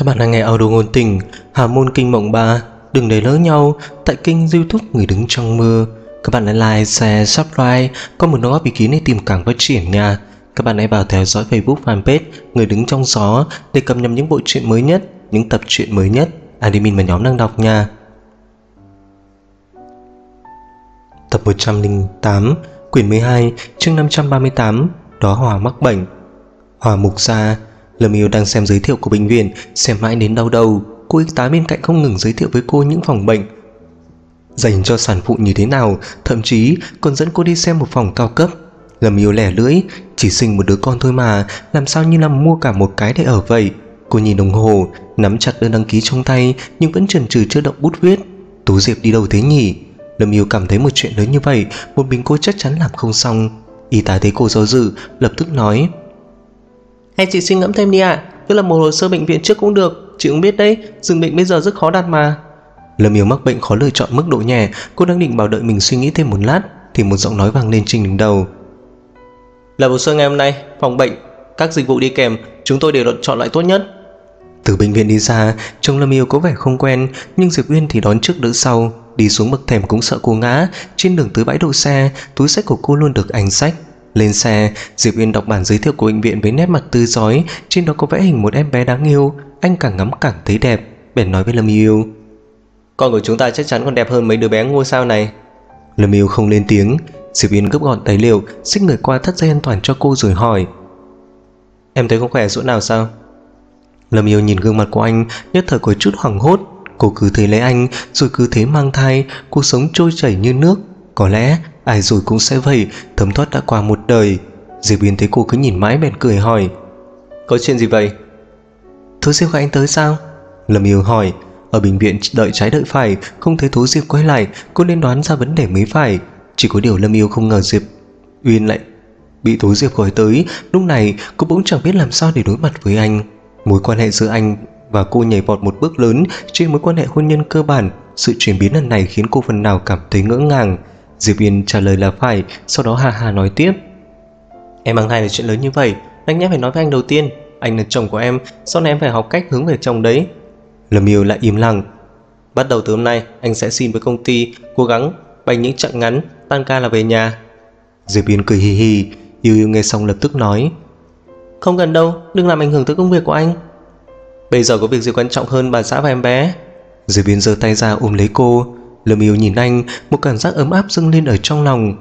Các bạn đang nghe audio ngôn tình Hà môn kinh mộng 3. Đừng để lỡ nhau tại kênh YouTube Người đứng trong mưa. Các bạn hãy like, share, subscribe, có một đóng góp ý kiến để tìm càng phát triển nha. Các bạn hãy vào theo dõi Facebook fanpage Người đứng trong gió để cập nhật những bộ truyện mới nhất, những tập truyện mới nhất admin và nhóm đang đọc nha. Tập 108, quyển 12, chương 538, Đóa hoa mắc bệnh. Hòa mục gia. Lâm Yêu đang xem giới thiệu của bệnh viện, xem mãi đến đau đầu. Cô y tá bên cạnh không ngừng giới thiệu với cô những phòng bệnh dành cho sản phụ như thế nào, thậm chí còn dẫn cô đi xem một phòng cao cấp. Lâm Yêu lẻ lưỡi, chỉ sinh một đứa con thôi mà, làm sao như là mua cả một cái để ở vậy. Cô nhìn đồng hồ, nắm chặt đơn đăng ký trong tay nhưng vẫn chần chừ chưa động bút viết. Tú Diệp đi đâu thế nhỉ? Lâm Yêu cảm thấy một chuyện lớn như vậy một mình cô chắc chắn làm không xong. Y tá thấy cô do dự, lập tức nói: "Hay chị suy ngẫm thêm đi ạ, tức là một hồ sơ bệnh viện trước cũng được. Chị cũng biết đấy, giường bệnh bây giờ rất khó đặt mà." Lâm Yêu mắc bệnh khó lựa chọn mức độ nhẹ. Cô đang định bảo đợi mình suy nghĩ thêm một lát thì một giọng nói vang lên trên đỉnh đầu: "Là hồ sơ ngày hôm nay, phòng bệnh, các dịch vụ đi kèm, chúng tôi đều chọn loại tốt nhất." Từ bệnh viện đi ra, trông Lâm Yêu có vẻ không quen, nhưng Diệp Uyên thì đón trước đỡ sau. Đi xuống bậc thềm cũng sợ cô ngã. Trên đường tới bãi đỗ xe, túi xách của cô luôn được anh xách. Lên xe, Diệp Uyên đọc bản giới thiệu của bệnh viện với nét mặt tươi rói, trên đó có vẽ hình một em bé đáng yêu. Anh càng ngắm càng thấy đẹp, bèn nói với Lâm Yêu: "Con của chúng ta chắc chắn còn đẹp hơn mấy đứa bé ngôi sao này." Lâm Yêu không lên tiếng. Diệp Uyên gấp gọn tài liệu, xích người qua thắt dây an toàn cho cô rồi hỏi: "Em thấy không khỏe chỗ nào sao?" Lâm Yêu nhìn gương mặt của anh, nhất thời có chút hoảng hốt. Cô cứ thế lấy anh, rồi cứ thế mang thai. Cuộc sống trôi chảy như nước. Có lẽ ai rồi cũng sẽ vậy, thấm thoát đã qua một đời. Diệp Uyên thấy cô cứ nhìn mãi bèn cười hỏi: "Có chuyện gì vậy?" "Thú Diệp của anh tới sao?" Lâm Yêu hỏi. Ở bệnh viện đợi trái đợi phải, không thấy Thú Diệp quay lại. Cô nên đoán ra vấn đề mới phải. Chỉ có điều Lâm Yêu không ngờ Diệp Uyên lại bị Thú Diệp gọi tới. Lúc này cô bỗng chẳng biết làm sao để đối mặt với anh. Mối quan hệ giữa anh và cô nhảy vọt một bước lớn trên mối quan hệ hôn nhân cơ bản. Sự chuyển biến lần này khiến cô phần nào cảm thấy ngỡ ngàng. Diệp Uyên trả lời là phải, sau đó ha ha nói tiếp: "Em mang thai là chuyện lớn như vậy, anh nhẽ phải nói với anh đầu tiên. Anh là chồng của em, sau này em phải học cách hướng về chồng đấy." Lâm Yêu lại im lặng. "Bắt đầu từ hôm nay anh sẽ xin với công ty, cố gắng bay những chặng ngắn, tan ca là về nhà." Diệp Uyên cười hì hì. Yêu nghe xong lập tức nói: "Không cần đâu, đừng làm ảnh hưởng tới công việc của anh." "Bây giờ có việc gì quan trọng hơn bà xã và em bé?" Diệp Uyên giơ tay ra ôm lấy cô. Lâm Yêu nhìn anh, một cảm giác ấm áp dâng lên ở trong lòng.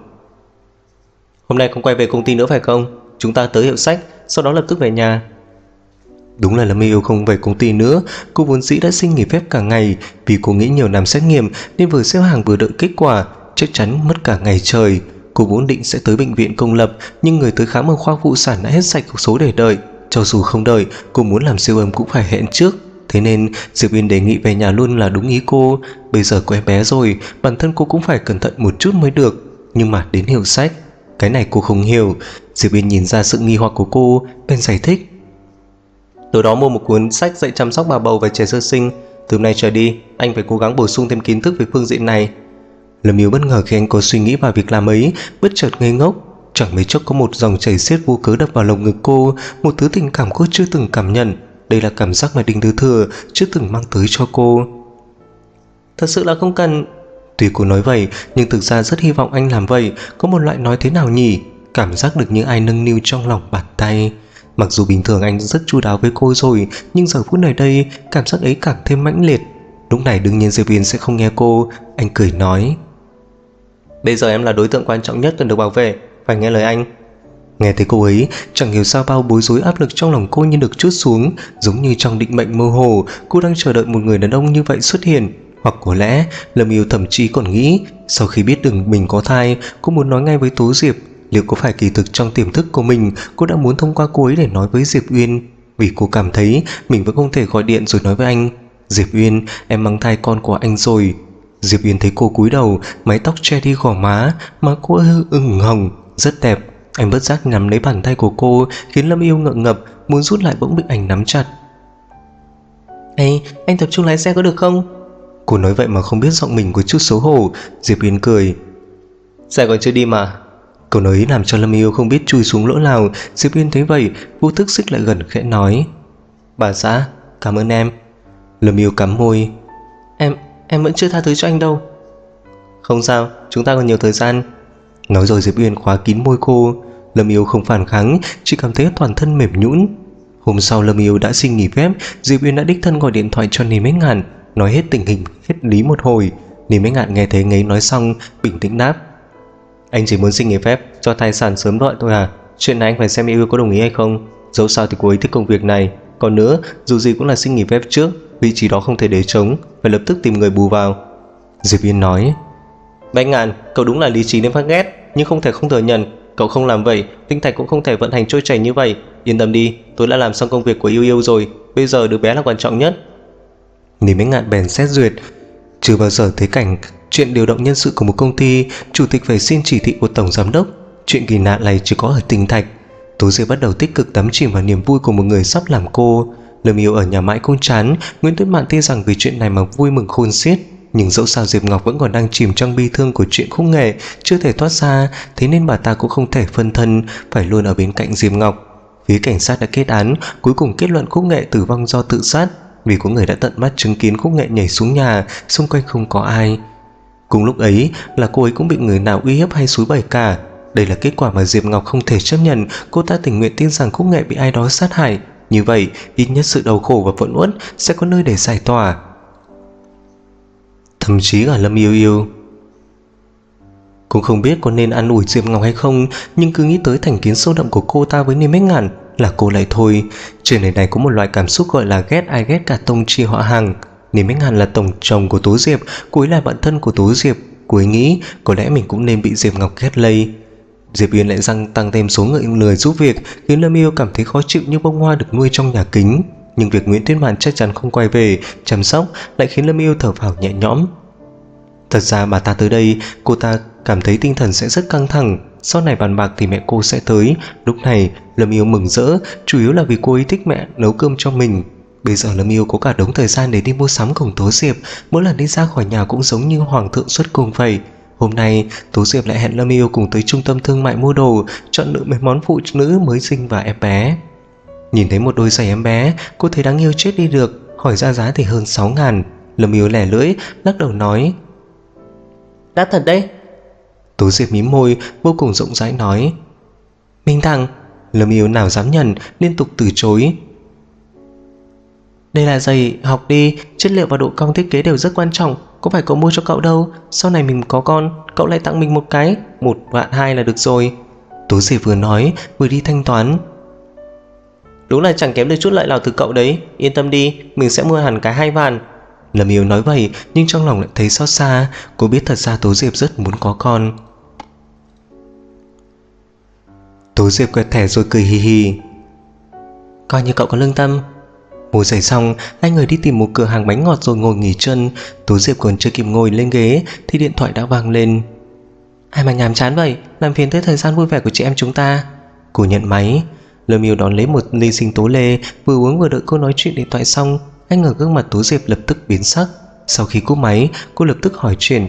"Hôm nay không quay về công ty nữa phải không? Chúng ta tới hiệu sách, sau đó lập tức về nhà." Đúng là Lâm Yêu không về công ty nữa. Cô vốn dĩ đã xin nghỉ phép cả ngày, vì cô nghĩ nhiều năm xét nghiệm nên vừa xếp hàng vừa đợi kết quả, chắc chắn mất cả ngày trời. Cô vốn định sẽ tới bệnh viện công lập, nhưng người tới khám ở khoa phụ sản đã hết sạch số để đợi. Cho dù không đợi, cô muốn làm siêu âm cũng phải hẹn trước. Thế nên Diệp Uyên đề nghị về nhà luôn là đúng ý cô. Bây giờ có em bé rồi, bản thân cô cũng phải cẩn thận một chút mới được. Nhưng mà đến hiệu sách, cái này cô không hiểu. Diệp Uyên nhìn ra sự nghi hoặc của cô, bèn giải thích: "Tối đó mua một cuốn sách dạy chăm sóc bà bầu và trẻ sơ sinh. Từ hôm nay trở đi, anh phải cố gắng bổ sung thêm kiến thức về phương diện này." Lâm Yêu bất ngờ khi anh có suy nghĩ vào việc làm ấy, bất chợt ngây ngốc. Chẳng mấy chốc có một dòng chảy xiết vô cớ đập vào lồng ngực cô, một thứ tình cảm cô chưa từng cảm nhận. Đây là cảm giác mà Đinh Thứ Thừa chưa từng mang tới cho cô. "Thật sự là không cần." Tuy cô nói vậy, nhưng thực ra rất hy vọng anh làm vậy. Có một loại nói thế nào nhỉ, cảm giác được như ai nâng niu trong lòng bàn tay. Mặc dù bình thường anh rất chu đáo với cô rồi, nhưng giờ phút này đây, cảm giác ấy càng thêm mãnh liệt. Lúc này đương nhiên Diệp Uyên sẽ không nghe cô. Anh cười nói: "Bây giờ em là đối tượng quan trọng nhất cần được bảo vệ, phải nghe lời anh." Nghe thấy cô ấy, chẳng hiểu sao bao bối rối áp lực trong lòng cô như được trút xuống. Giống như trong định mệnh mơ hồ, cô đang chờ đợi một người đàn ông như vậy xuất hiện. Hoặc có lẽ Lâm Yêu thậm chí còn nghĩ, sau khi biết được mình có thai, cô muốn nói ngay với Tố Diệp. Liệu có phải kỳ thực trong tiềm thức của mình, cô đã muốn thông qua cô ấy để nói với Diệp Uyên? Vì cô cảm thấy mình vẫn không thể gọi điện rồi nói với anh: "Diệp Uyên, em mang thai con của anh rồi." Diệp Uyên thấy cô cúi đầu, mái tóc che đi gò má cô ửng hồng, rất đẹp. Anh bất giác nắm lấy bàn tay của cô, khiến Lâm Yêu ngượng ngập, muốn rút lại bỗng bị anh nắm chặt. "Ê, anh tập trung lái xe có được không?" Cô nói vậy mà không biết giọng mình có chút xấu hổ. Diệp Uyên cười: "Xe còn chưa đi mà." Câu nói làm cho Lâm Yêu không biết chui xuống lỗ nào. Diệp Uyên thấy vậy, vô thức xích lại gần khẽ nói: "Bà xã, cảm ơn em. Lâm Yêu cắn môi. Em vẫn chưa tha thứ cho anh đâu. Không sao, chúng ta còn nhiều thời gian. Nói rồi Diệp Uyên khóa kín môi cô. Lâm Yêu không phản kháng, chỉ cảm thấy toàn thân mềm nhũn. Hôm sau Lâm Yêu đã xin nghỉ phép, Diệp Uyên đã đích thân gọi điện thoại cho Ninh Mấy Ngạn, nói hết tình hình hết lý một hồi. Ninh Mấy Ngạn nghe thấy ngấy nói xong, bình tĩnh đáp: Anh chỉ muốn xin nghỉ phép cho thai sản sớm đợi thôi à? Chuyện này anh phải xem yêu có đồng ý hay không. Dẫu sao thì cô ấy thích công việc này. Còn nữa, dù gì cũng là xin nghỉ phép trước, vị trí đó không thể để trống, phải lập tức tìm người bù vào. Diệp Uyên nói: Bạch Ngạn, cậu đúng là lý trí nên phát ghét, nhưng không thể không thừa nhận, cậu không làm vậy, tinh thạch cũng không thể vận hành trôi chảy như vậy. Yên tâm đi, tôi đã làm xong công việc của yêu yêu rồi, bây giờ đứa bé là quan trọng nhất. Ninh Mấy Ngạn bèn xét duyệt. Chưa bao giờ thấy cảnh chuyện điều động nhân sự của một công ty, chủ tịch phải xin chỉ thị của tổng giám đốc. Chuyện kỳ lạ này chỉ có ở tinh thạch. Tố Diệp bắt đầu tích cực đắm chìm vào niềm vui của một người sắp làm cô. Lâm Yêu ở nhà mãi cũng chán. Nguyễn Tuyết Mạn tin rằng vì chuyện này mà vui mừng khôn xiết, nhưng dẫu sao Diệp Ngọc vẫn còn đang chìm trong bi thương của chuyện khúc nghệ chưa thể thoát ra, thế nên bà ta cũng không thể phân thân, phải luôn ở bên cạnh Diệp Ngọc. Phía cảnh sát đã kết án, cuối cùng kết luận khúc nghệ tử vong do tự sát, vì có người đã tận mắt chứng kiến khúc nghệ nhảy xuống nhà, xung quanh không có ai. Cùng lúc ấy là cô ấy cũng bị người nào uy hiếp hay xúi bẩy cả. Đây là kết quả mà Diệp Ngọc không thể chấp nhận. Cô ta tình nguyện tin rằng khúc nghệ bị ai đó sát hại, như vậy ít nhất sự đau khổ và phẫn uất sẽ có nơi để giải tỏa. Thậm chí cả Lâm Yêu Yêu cũng không biết có nên an ủi Diệp Ngọc hay không, nhưng cứ nghĩ tới thành kiến sâu đậm của cô ta với Ninh Mấy Ngạn là cô lại thôi. Trên này có một loại cảm xúc gọi là ghét ai ghét cả tông chi họ hàng. Ninh Mấy Ngạn là tổng chồng của Tố Diệp, cô ấy là bạn thân của Tố Diệp. Cô ấy nghĩ có lẽ mình cũng nên bị Diệp Ngọc ghét lây. Diệp Uyên lại tăng thêm số người giúp việc, khiến Lâm Yêu cảm thấy khó chịu như bông hoa được nuôi trong nhà kính. Nhưng việc Nguyễn Tuyết Mạn chắc chắn không quay về chăm sóc lại khiến Lâm Yêu thở phào nhẹ nhõm. Thật ra bà ta tới đây, cô ta cảm thấy tinh thần sẽ rất căng thẳng. Sau này bàn bạc thì mẹ cô sẽ tới. Lúc này Lâm Yêu mừng rỡ, chủ yếu là vì cô ấy thích mẹ nấu cơm cho mình. Bây giờ Lâm Yêu có cả đống thời gian để đi mua sắm cùng Tố Diệp. Mỗi lần đi ra khỏi nhà cũng giống như hoàng thượng xuất cung vậy. Hôm nay Tố Diệp lại hẹn Lâm Yêu cùng tới trung tâm thương mại mua đồ, chọn lựa mấy món phụ nữ mới sinh và em bé. Nhìn thấy một đôi giày em bé, cô thấy đáng yêu chết đi được. Hỏi ra giá thì hơn 6.000. Lâm Yêu lẻ lưỡi lắc đầu nói: Đắt thật đấy. Tố Diệp mím môi vô cùng rộng rãi nói: Minh Thằng. Lâm Yêu nào dám nhận, liên tục từ chối. Đây là giày học đi, chất liệu và độ cong thiết kế đều rất quan trọng. Có phải cậu mua cho cậu đâu, sau này mình có con, cậu lại tặng mình một cái, 1.200.000 là được rồi. Tố Diệp vừa nói vừa đi thanh toán. Đúng là chẳng kém được chút lợi nào từ cậu đấy. Yên tâm đi, mình sẽ mua hẳn cái 2 vạn. Lâm Yêu nói vậy nhưng trong lòng lại thấy xót xa. Cô biết thật ra Tố Diệp rất muốn có con. Tố Diệp quẹt thẻ rồi cười hì hì. Coi như cậu có lương tâm. Mua giày xong, hai người đi tìm một cửa hàng bánh ngọt rồi ngồi nghỉ chân. Tố Diệp còn chưa kịp ngồi lên ghế thì điện thoại đã vang lên. Ai mà nhàm chán vậy, làm phiền tới thời gian vui vẻ của chị em chúng ta. Cô nhận máy. Lâm Yêu đón lấy một ly sinh tố lê, vừa uống vừa đợi cô nói chuyện điện thoại xong. Anh ở gương mặt Tố Diệp lập tức biến sắc. Sau khi cúp máy, cô lập tức hỏi chuyện.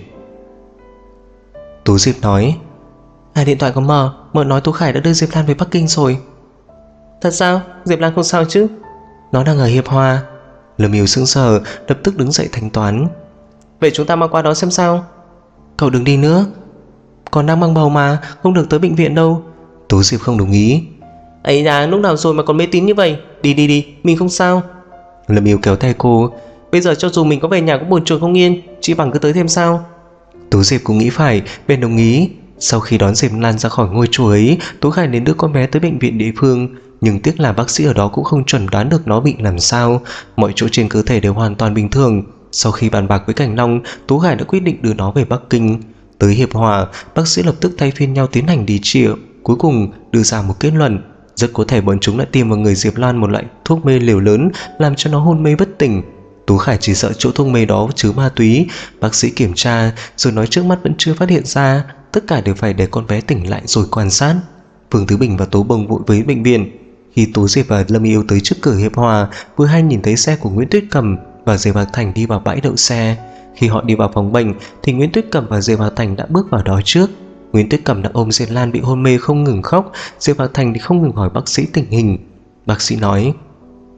Tố Diệp nói: điện thoại có mợ nói Tú Khải đã đưa Diệp Lan về Bắc Kinh rồi. Thật sao? Diệp Lan không sao chứ? Nó đang ở Hiệp Hòa. Lâm Yêu sững sờ, lập tức đứng dậy thanh toán. Vậy chúng ta mau qua đó xem sao. Cậu đừng đi nữa, còn đang mang bầu mà, không được tới bệnh viện đâu. Tố Diệp không đồng ý. Ấy da, lúc nào rồi mà còn mê tín như vậy. Đi, mình không sao. Lâm Yêu kéo tay cô. Bây giờ cho dù mình có về nhà cũng bồn chồn không yên, chỉ bằng cứ tới thêm sao. Tố Diệp cũng nghĩ phải, bên đồng ý. Sau khi đón Diệp Lan ra khỏi ngôi chùa ấy, Tú Khải đến đưa con bé tới bệnh viện địa phương. Nhưng tiếc là bác sĩ ở đó cũng không chuẩn đoán được nó bị làm sao. Mọi chỗ trên cơ thể đều hoàn toàn bình thường. Sau khi bàn bạc với Cảnh Long, Tú Khải đã quyết định đưa nó về Bắc Kinh. Tới Hiệp Hòa, bác sĩ lập tức thay phiên nhau tiến hành đi triệu. Cuối cùng đưa ra một kết luận: rất có thể bọn chúng đã tiêm vào người Diệp Lan một loại thuốc mê liều lớn, làm cho nó hôn mê bất tỉnh. Tú Khải chỉ sợ chỗ thuốc mê đó chứa ma túy. Bác sĩ kiểm tra rồi nói trước mắt vẫn chưa phát hiện ra, tất cả đều phải để con bé tỉnh lại rồi quan sát. Phương Tứ Bình và Tố Bồng vội với bệnh viện. Khi Tố Diệp và Lâm Yêu tới trước cửa Hiệp Hòa, vừa hay nhìn thấy xe của Nguyễn Tuyết Cầm và Diệp Hạc Thành đi vào bãi đậu xe. Khi họ đi vào phòng bệnh thì Nguyễn Tuyết Cầm và Diệp Hạc Thành đã bước vào đó trước. Nguyễn Tuyết Cầm đã ôm Diệp Lan bị hôn mê không ngừng khóc. Diệp Hạc Thành thì không ngừng hỏi bác sĩ tình hình. Bác sĩ nói: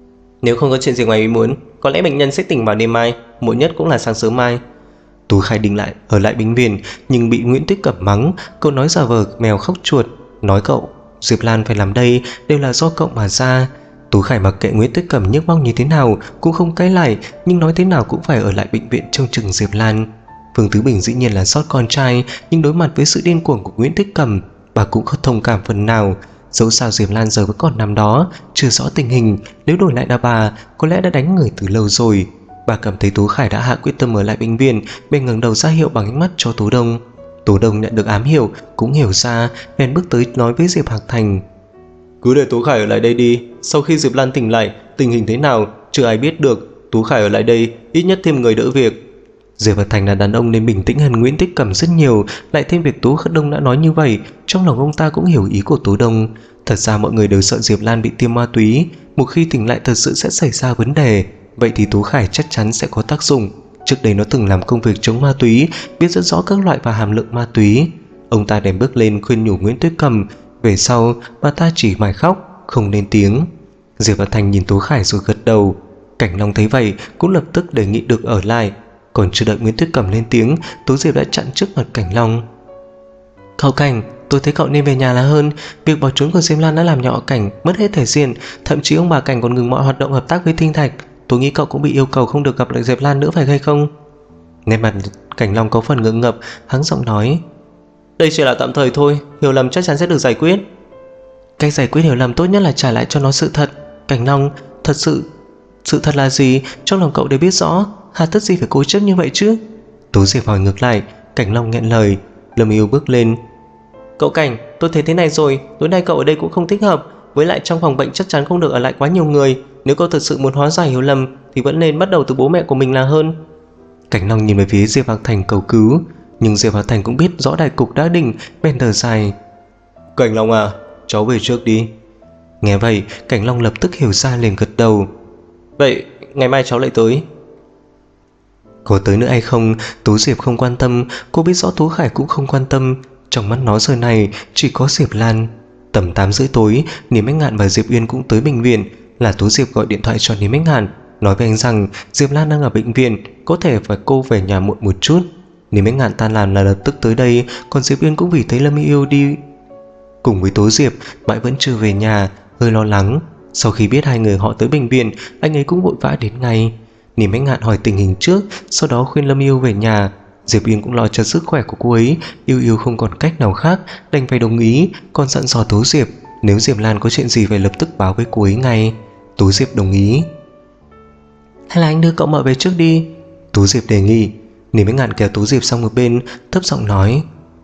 Nếu không có chuyện gì ngoài ý muốn, có lẽ bệnh nhân sẽ tỉnh vào đêm mai, muộn nhất cũng là sáng sớm mai. Tú Khải định lại ở lại bệnh viện, nhưng bị Nguyễn Tuyết Cẩm mắng. Cậu nói giả vờ mèo khóc chuột, nói cậu Diệp Lan phải làm đây đều là do cậu mà ra. Tú Khải mặc kệ Nguyễn Tuyết Cẩm nhức móc như thế nào cũng không cãi lại, nhưng nói thế nào cũng phải ở lại bệnh viện trông chừng Diệp Lan. Phương Tứ Bình dĩ nhiên là sót con trai, nhưng đối mặt với sự điên cuồng của Nguyễn Tuyết Cẩm, bà cũng không thông cảm phần nào. Dẫu sao Diệp Lan giờ vẫn còn nằm đó, chưa rõ tình hình, nếu đổi lại là bà, có lẽ đã đánh người từ lâu rồi. Bà cảm thấy Tú Khải đã hạ quyết tâm ở lại bệnh viện, bèn ngẩng đầu ra hiệu bằng ánh mắt cho Tú Đông. Tú Đông nhận được ám hiệu, cũng hiểu ra, bèn bước tới nói với Diệp Hạc Thành: cứ để Tú Khải ở lại đây đi, sau khi Diệp Lan tỉnh lại, tình hình thế nào chưa ai biết được, Tú Khải ở lại đây, ít nhất thêm người đỡ việc. Diệp Hạc Thành là đàn ông nên bình tĩnh hơn Nguyễn Tích Cẩm rất nhiều, lại thêm việc Tú Đông đã nói như vậy, trong lòng ông ta cũng hiểu ý của Tú Đông. Thật ra mọi người đều sợ Diệp Lan bị tiêm ma túy, một khi tỉnh lại thật sự sẽ xảy ra vấn đề, vậy thì Tú Khải chắc chắn sẽ có tác dụng. Trước đây nó từng làm công việc chống ma túy, biết rất rõ các loại và hàm lượng ma túy. Ông ta đem bước lên khuyên nhủ Nguyễn Tuyết Cẩm, về sau bà ta chỉ mải khóc, không lên tiếng. Diệp Hạc Thành nhìn Tú Khải rồi gật đầu. Cảnh Long thấy vậy cũng lập tức đề nghị được ở lại. Còn chưa đợi Nguyễn Tuyết Cẩm lên tiếng, Tú Diệp đã chặn trước mặt Cảnh Long. Cậu Cảnh, tôi thấy cậu nên về nhà là hơn. Việc bỏ trốn của Diệp Lan đã làm nhỏ Cảnh mất hết thể diện, thậm chí ông bà Cảnh còn ngừng mọi hoạt động hợp tác với Tinh Thạch. Tôi nghĩ cậu cũng bị yêu cầu không được gặp lại Diệp Lan nữa phải hay không? Nét mặt Cảnh Long có phần ngượng ngập, hắng giọng nói: đây chỉ là tạm thời thôi, hiểu lầm chắc chắn sẽ được giải quyết. Cách giải quyết hiểu lầm tốt nhất là trả lại cho nó sự thật. Cảnh Long, sự thật là gì? Trong lòng cậu đều biết rõ, hà tất gì phải cố chấp như vậy chứ? Tú Diệp hỏi ngược lại. Cảnh Long nghẹn lời. Lâm Yêu bước lên: cậu Cảnh, tôi thấy thế này rồi, tối nay cậu ở đây cũng không thích hợp, với lại trong phòng bệnh chắc chắn không được ở lại quá nhiều người. Nếu cậu thật sự muốn hóa giải hiểu lầm thì vẫn nên bắt đầu từ bố mẹ của mình là hơn. Cảnh Long nhìn về phía Diệp Hạc Thành cầu cứu, nhưng Diệp Hạc Thành cũng biết rõ đại cục đã định, bèn thở dài: Cảnh Long à, cháu về trước đi. Nghe vậy, Cảnh Long lập tức hiểu ra, liền gật đầu: vậy ngày mai cháu lại tới. Có tới nữa hay không, Tú Diệp không quan tâm, cô biết rõ Tú Khải cũng không quan tâm. Trong mắt nó giờ này chỉ có Diệp Lan. Tầm 8:30 tối, Niềm Ánh Ngạn và Diệp Uyên cũng tới bệnh viện. Là Tú Diệp gọi điện thoại cho Niềm Ánh Ngạn, nói với anh rằng Diệp Lan đang ở bệnh viện, có thể phải cô về nhà muộn một chút. Niềm Ánh Ngạn tan làm là lập tức tới đây, còn Diệp Uyên cũng vì thấy Lâm Yêu đi cùng với Tú Diệp mãi vẫn chưa về nhà, hơi lo lắng. Sau khi biết hai người họ tới bệnh viện, anh ấy cũng vội vã đến ngay. Niềm Ánh Ngạn hỏi tình hình trước, sau đó khuyên Lâm Yêu về nhà. Diệp Uyên cũng lo cho sức khỏe của cô ấy, Yêu không còn cách nào khác, đành phải đồng ý, còn dặn dò Tú Diệp nếu Diệp Lan có chuyện gì phải lập tức báo với cô ấy ngay. Tú Diệp đồng ý. Hay là anh đưa cậu mợ về trước đi, Tú Diệp đề nghị. Niềm Ánh Ngạn kéo Tú Diệp sang một bên, thấp giọng nói: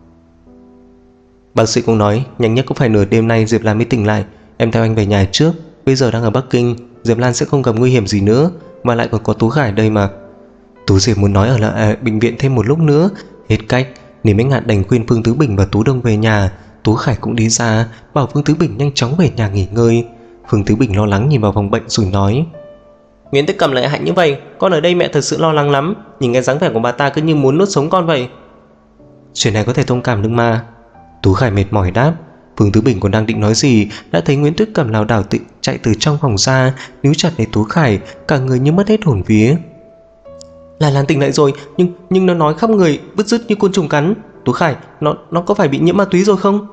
bác sĩ cũng nói nhanh nhất cũng phải nửa đêm nay Diệp Lan mới tỉnh lại, em theo anh về nhà trước. Bây giờ đang ở Bắc Kinh, Diệp Lan sẽ không gặp nguy hiểm gì nữa, mà lại còn có Tú Khải đây mà. Tú Diệp muốn nói ở lại bệnh viện thêm một lúc nữa, hết cách. Niềm Ánh Ngạn đành khuyên Phương Tứ Bình và Tú Đông về nhà. Tú Khải cũng đi ra, bảo Phương Tứ Bình nhanh chóng về nhà nghỉ ngơi. Phương Tứ Bình lo lắng nhìn vào phòng bệnh rồi nói: Nguyễn Tích Cầm lại hạnh như vậy, con ở đây mẹ thật sự lo lắng lắm. Nhìn cái dáng vẻ của bà ta cứ như muốn nuốt sống con vậy. Chuyện này có thể thông cảm được mà, Tú Khải mệt mỏi đáp. Phương Tứ Bình còn đang định nói gì, đã thấy Nguyễn Tuyết Cầm lảo đảo chạy từ trong phòng ra, níu chặt lấy Tú Khải, cả người như mất hết hồn vía. Lan tỉnh lại rồi, nhưng nó nói khắp người bứt rứt như côn trùng cắn. Tú Khải, nó có phải bị nhiễm ma túy rồi không?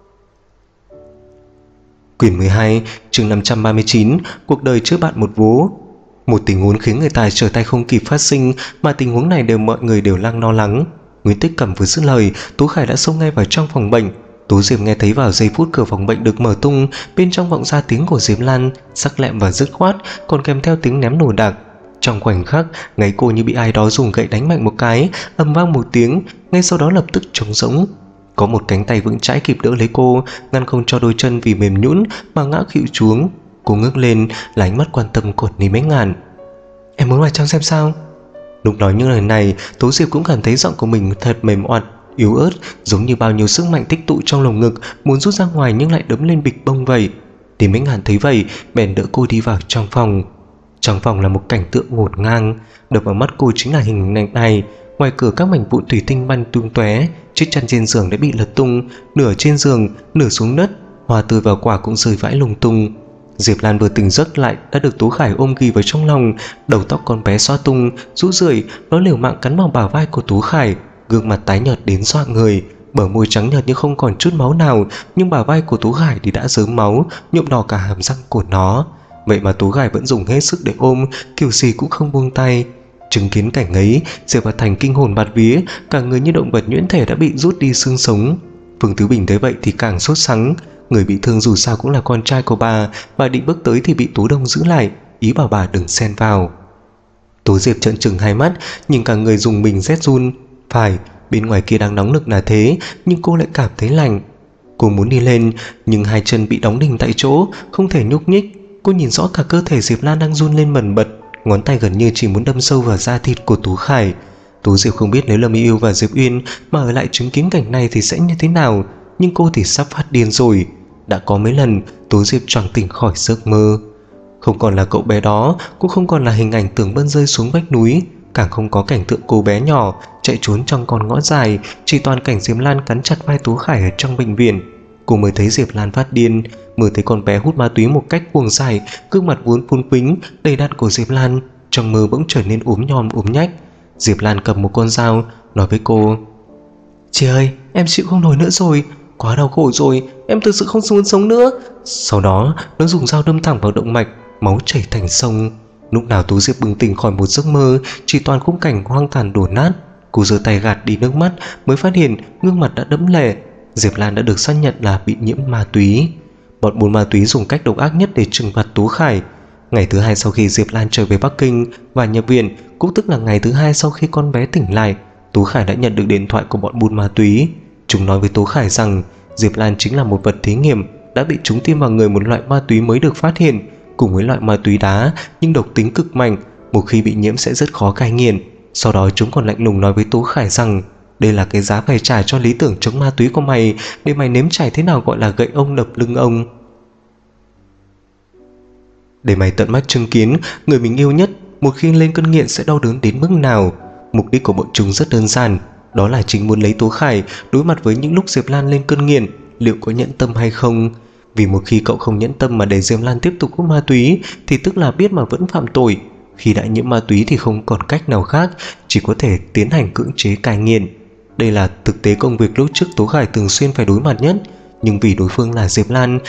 Quyển 12, chương 539, cuộc đời chữa bạn một vố. Một tình huống khiến người ta trở tay không kịp phát sinh, mà tình huống này mọi người đều đang lo lắng. Nguyễn Tích Cẩm vừa dứt lời, Tú Khải đã xông ngay vào trong phòng bệnh. Tú Diệp nghe thấy vào giây phút cửa phòng bệnh được mở tung, bên trong vọng ra tiếng của Diệp Lan, sắc lẹm và dứt khoát, còn kèm theo tiếng ném đồ đạc. Trong khoảnh khắc, gáy cô như bị ai đó dùng gậy đánh mạnh một cái, ầm vang một tiếng, ngay sau đó lập tức trống rỗng. Có một cánh tay vững chãi kịp đỡ lấy cô, ngăn không cho đôi chân vì mềm nhũn mà ngã khuỵu xuống. Cô ngước lên là ánh mắt quan tâm của Niềm Ánh Ngạn. Em muốn vào trong xem sao? Lúc nói những lời này, Tú Diệp cũng cảm thấy giọng của mình thật mềm oặt, yếu ớt, giống như bao nhiêu sức mạnh tích tụ trong lồng ngực muốn rút ra ngoài nhưng lại đấm lên bịch bông vậy. Niềm Ánh Ngạn thấy vậy, bèn đỡ cô đi vào trong phòng. Trong phòng là một cảnh tượng ngổn ngang, đập vào mắt cô chính là hình ảnh này. Ngoài cửa các mảnh vụn thủy tinh bắn tung tóe, chiếc chăn trên giường đã bị lật tung, nửa trên giường, nửa xuống đất, hoa tươi và quả cũng rơi vãi lung tung. Diệp Lan vừa tỉnh giấc lại đã được Tú Khải ôm ghì vào trong lòng, đầu tóc con bé xõa tung, rũ rượi, nó liều mạng cắn vào bả vai của Tú Khải, gương mặt tái nhợt đến dọa người, bờ môi trắng nhợt nhưng không còn chút máu nào, nhưng bả vai của Tú Khải thì đã rớm máu, nhuộm đỏ cả hàm răng của nó. Vậy mà Tú Khải vẫn dùng hết sức để ôm, kiểu gì cũng không buông tay. Chứng kiến cảnh ấy, Diệp Bạt Thành kinh hồn bạt vía, cả người như động vật nhuyễn thể đã bị rút đi xương sống. Phương Tứ Bình thấy vậy thì càng sốt sắng, người bị thương dù sao cũng là con trai của bà định bước tới thì bị Tú Đông giữ lại, ý bảo bà đừng xen vào. Tú Diệp trợn trừng hai mắt, nhìn cả người dùng mình rét run. Phải, bên ngoài kia đang nóng nực là thế, nhưng cô lại cảm thấy lạnh. Cô muốn đi lên, nhưng hai chân bị đóng đinh tại chỗ, không thể nhúc nhích. Cô nhìn rõ cả cơ thể Diệp Lan đang run lên bần bật, ngón tay gần như chỉ muốn đâm sâu vào da thịt của Tú Khải. Tú Diệp không biết nếu Lâm Y Yêu và Diệp Uyên mà ở lại chứng kiến cảnh này thì sẽ như thế nào, nhưng cô thì sắp phát điên rồi. Đã có mấy lần Tú Diệp choàng tỉnh khỏi giấc mơ. Không còn là cậu bé đó, cũng không còn là hình ảnh Tưởng Bân rơi xuống vách núi, càng không có cảnh tượng cô bé nhỏ chạy trốn trong con ngõ dài, chỉ toàn cảnh Diệp Lan cắn chặt vai Tú Khải ở trong bệnh viện. Cô mới thấy Diệp Lan phát điên, mới thấy con bé hút ma túy một cách cuồng dại, gương mặt vốn phun phính đầy đặn của Diệp Lan trong mơ bỗng trở nên ốm nhom ốm nhách. Diệp Lan cầm một con dao nói với cô: "Chị ơi, em chịu không nổi nữa rồi, quá đau khổ rồi, em thực sự không muốn sống nữa." Sau đó nó dùng dao đâm thẳng vào động mạch, máu chảy thành sông. Lúc nào Tú Diệp bừng tỉnh khỏi một giấc mơ, chỉ toàn khung cảnh hoang tàn đổ nát. Cô giơ tay gạt đi nước mắt, mới phát hiện gương mặt đã đẫm lệ. Diệp Lan đã được xác nhận là bị nhiễm ma túy. Bọn buôn ma túy dùng cách độc ác nhất để trừng phạt Tú Khải. Ngày thứ hai sau khi Diệp Lan trở về Bắc Kinh và nhập viện, cũng tức là ngày thứ hai sau khi con bé tỉnh lại, Tú Khải đã nhận được điện thoại của bọn buôn ma túy. Chúng nói với Tú Khải rằng Diệp Lan chính là một vật thí nghiệm đã bị chúng tiêm vào người một loại ma túy mới được phát hiện, cùng với loại ma túy đá nhưng độc tính cực mạnh, một khi bị nhiễm sẽ rất khó cai nghiện. Sau đó chúng còn lạnh lùng nói với Tú Khải rằng đây là cái giá phải trả cho lý tưởng chống ma túy của mày, để mày nếm trải thế nào gọi là gậy ông đập lưng ông, để mày tận mắt chứng kiến người mình yêu nhất một khi lên cơn nghiện sẽ đau đớn đến mức nào. Mục đích của bọn chúng rất đơn giản, đó là chính muốn lấy Tú Khải đối mặt với những lúc Diệp Lan lên cơn nghiện liệu có nhẫn tâm hay không. Vì một khi cậu không nhẫn tâm mà để Diệp Lan tiếp tục hút ma túy thì tức là biết mà vẫn phạm tội. Khi đã nhiễm ma túy thì không còn cách nào khác, chỉ có thể tiến hành cưỡng chế cai nghiện. Đây là thực tế công việc lúc trước Tú Khải thường xuyên phải đối mặt nhất, nhưng vì đối phương là Diệp Lan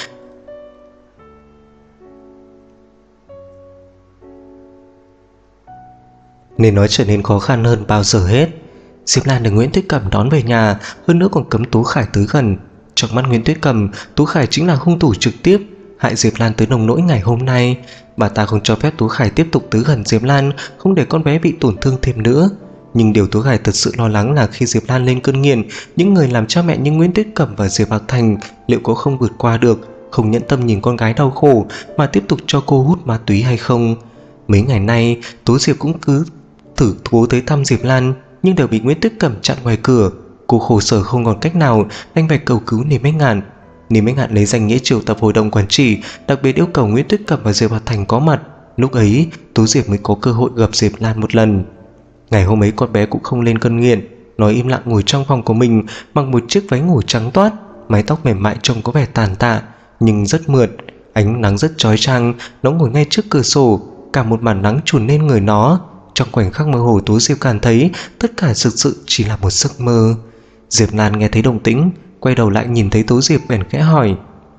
nên nó trở nên khó khăn hơn bao giờ hết. Diệp Lan được Nguyễn Tuyết Cẩm đón về nhà, hơn nữa còn cấm Tú Khải tới gần. Trong mắt Nguyễn Tuyết Cẩm, Tú Khải chính là hung thủ trực tiếp hại Diệp Lan tới nồng nỗi ngày hôm nay. Bà ta không cho phép Tú Khải tiếp tục tới gần Diệp Lan, không để con bé bị tổn thương thêm nữa. Nhưng điều Tú Khải thật sự lo lắng là khi Diệp Lan lên cơn nghiện, những người làm cha mẹ như Nguyễn Tuyết Cẩm và Diệp Bạc Thành liệu có không vượt qua được, không nhẫn tâm nhìn con gái đau khổ mà tiếp tục cho cô hút ma túy hay không. Mấy ngày nay Tú Diệp cũng cứ thử cố tới thăm Diệp Lan, nhưng đều bị Nguyễn Tuyết Cẩm chặn ngoài cửa. Cô khổ sở không còn cách nào, đành phải cầu cứu Niềm Bách Ngạn. Niềm Bách Ngạn lấy danh nghĩa triệu tập hội đồng quản trị, đặc biệt yêu cầu Nguyễn Tuyết Cẩm và Diệp Bạc Thành có mặt. Lúc ấy Tú Diệp mới có cơ hội gặp Diệp Lan một lần. Ngày hôm ấy con bé cũng không lên cơn nghiện, nó im lặng ngồi trong phòng của mình, mặc một chiếc váy ngủ trắng toát, mái tóc mềm mại trông có vẻ tàn tạ nhưng rất mượt. Ánh nắng rất chói chang, nó ngồi ngay trước cửa sổ, cả một màn nắng trùn lên người nó. Trong khoảnh khắc mơ hồ, Tú Diệp cảm thấy tất cả thực sự chỉ là một giấc mơ. Diệp Lan nghe thấy động tĩnh, quay đầu lại nhìn thấy Tú Diệp bèn khẽ hỏi: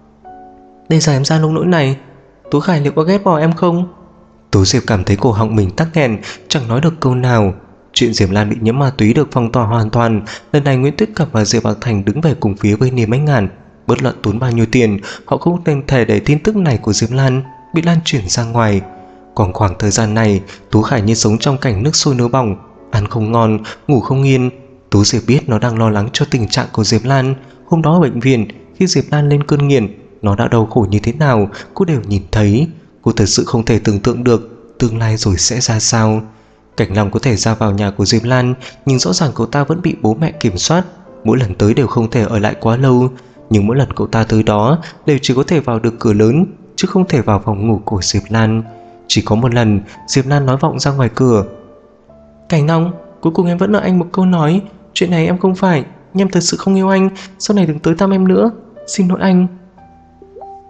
"Bây giờ em ra nông nỗi này, Tú Khải liệu có ghét bỏ em không?" Tú Diệp cảm thấy cổ họng mình tắc nghẹn, chẳng nói được câu nào. Chuyện Diệp Lan bị nhiễm ma túy được phong tỏa hoàn toàn. Lần này Nguyễn Tuyết Cẩm và Diệp Bạc Thành đứng về cùng phía với Niềm Bách Ngạn. Bất luận tốn bao nhiêu tiền, họ không thể để tin tức này của Diệp Lan bị lan truyền ra ngoài. Còn khoảng thời gian này, Tú Khải như sống trong cảnh nước sôi nấu bỏng, ăn không ngon, ngủ không yên. Tú Diệp biết nó đang lo lắng cho tình trạng của Diệp Lan. Hôm đó ở bệnh viện, khi Diệp Lan lên cơn nghiện, nó đã đau khổ như thế nào cô đều nhìn thấy. Cô thật sự không thể tưởng tượng được tương lai rồi sẽ ra sao. Cảnh Long có thể ra vào nhà của Diệp Lan, nhưng rõ ràng cậu ta vẫn bị bố mẹ kiểm soát. Mỗi lần tới đều không thể ở lại quá lâu, nhưng mỗi lần cậu ta tới đó đều chỉ có thể vào được cửa lớn, chứ không thể vào phòng ngủ của Diệp Lan. Chỉ có một lần Diệp Lan nói vọng ra ngoài cửa: "Cảnh Long, cuối cùng em vẫn nợ anh một câu nói. Chuyện này em không phải, nhưng em thật sự không yêu anh. Sau này đừng tới thăm em nữa, xin lỗi anh."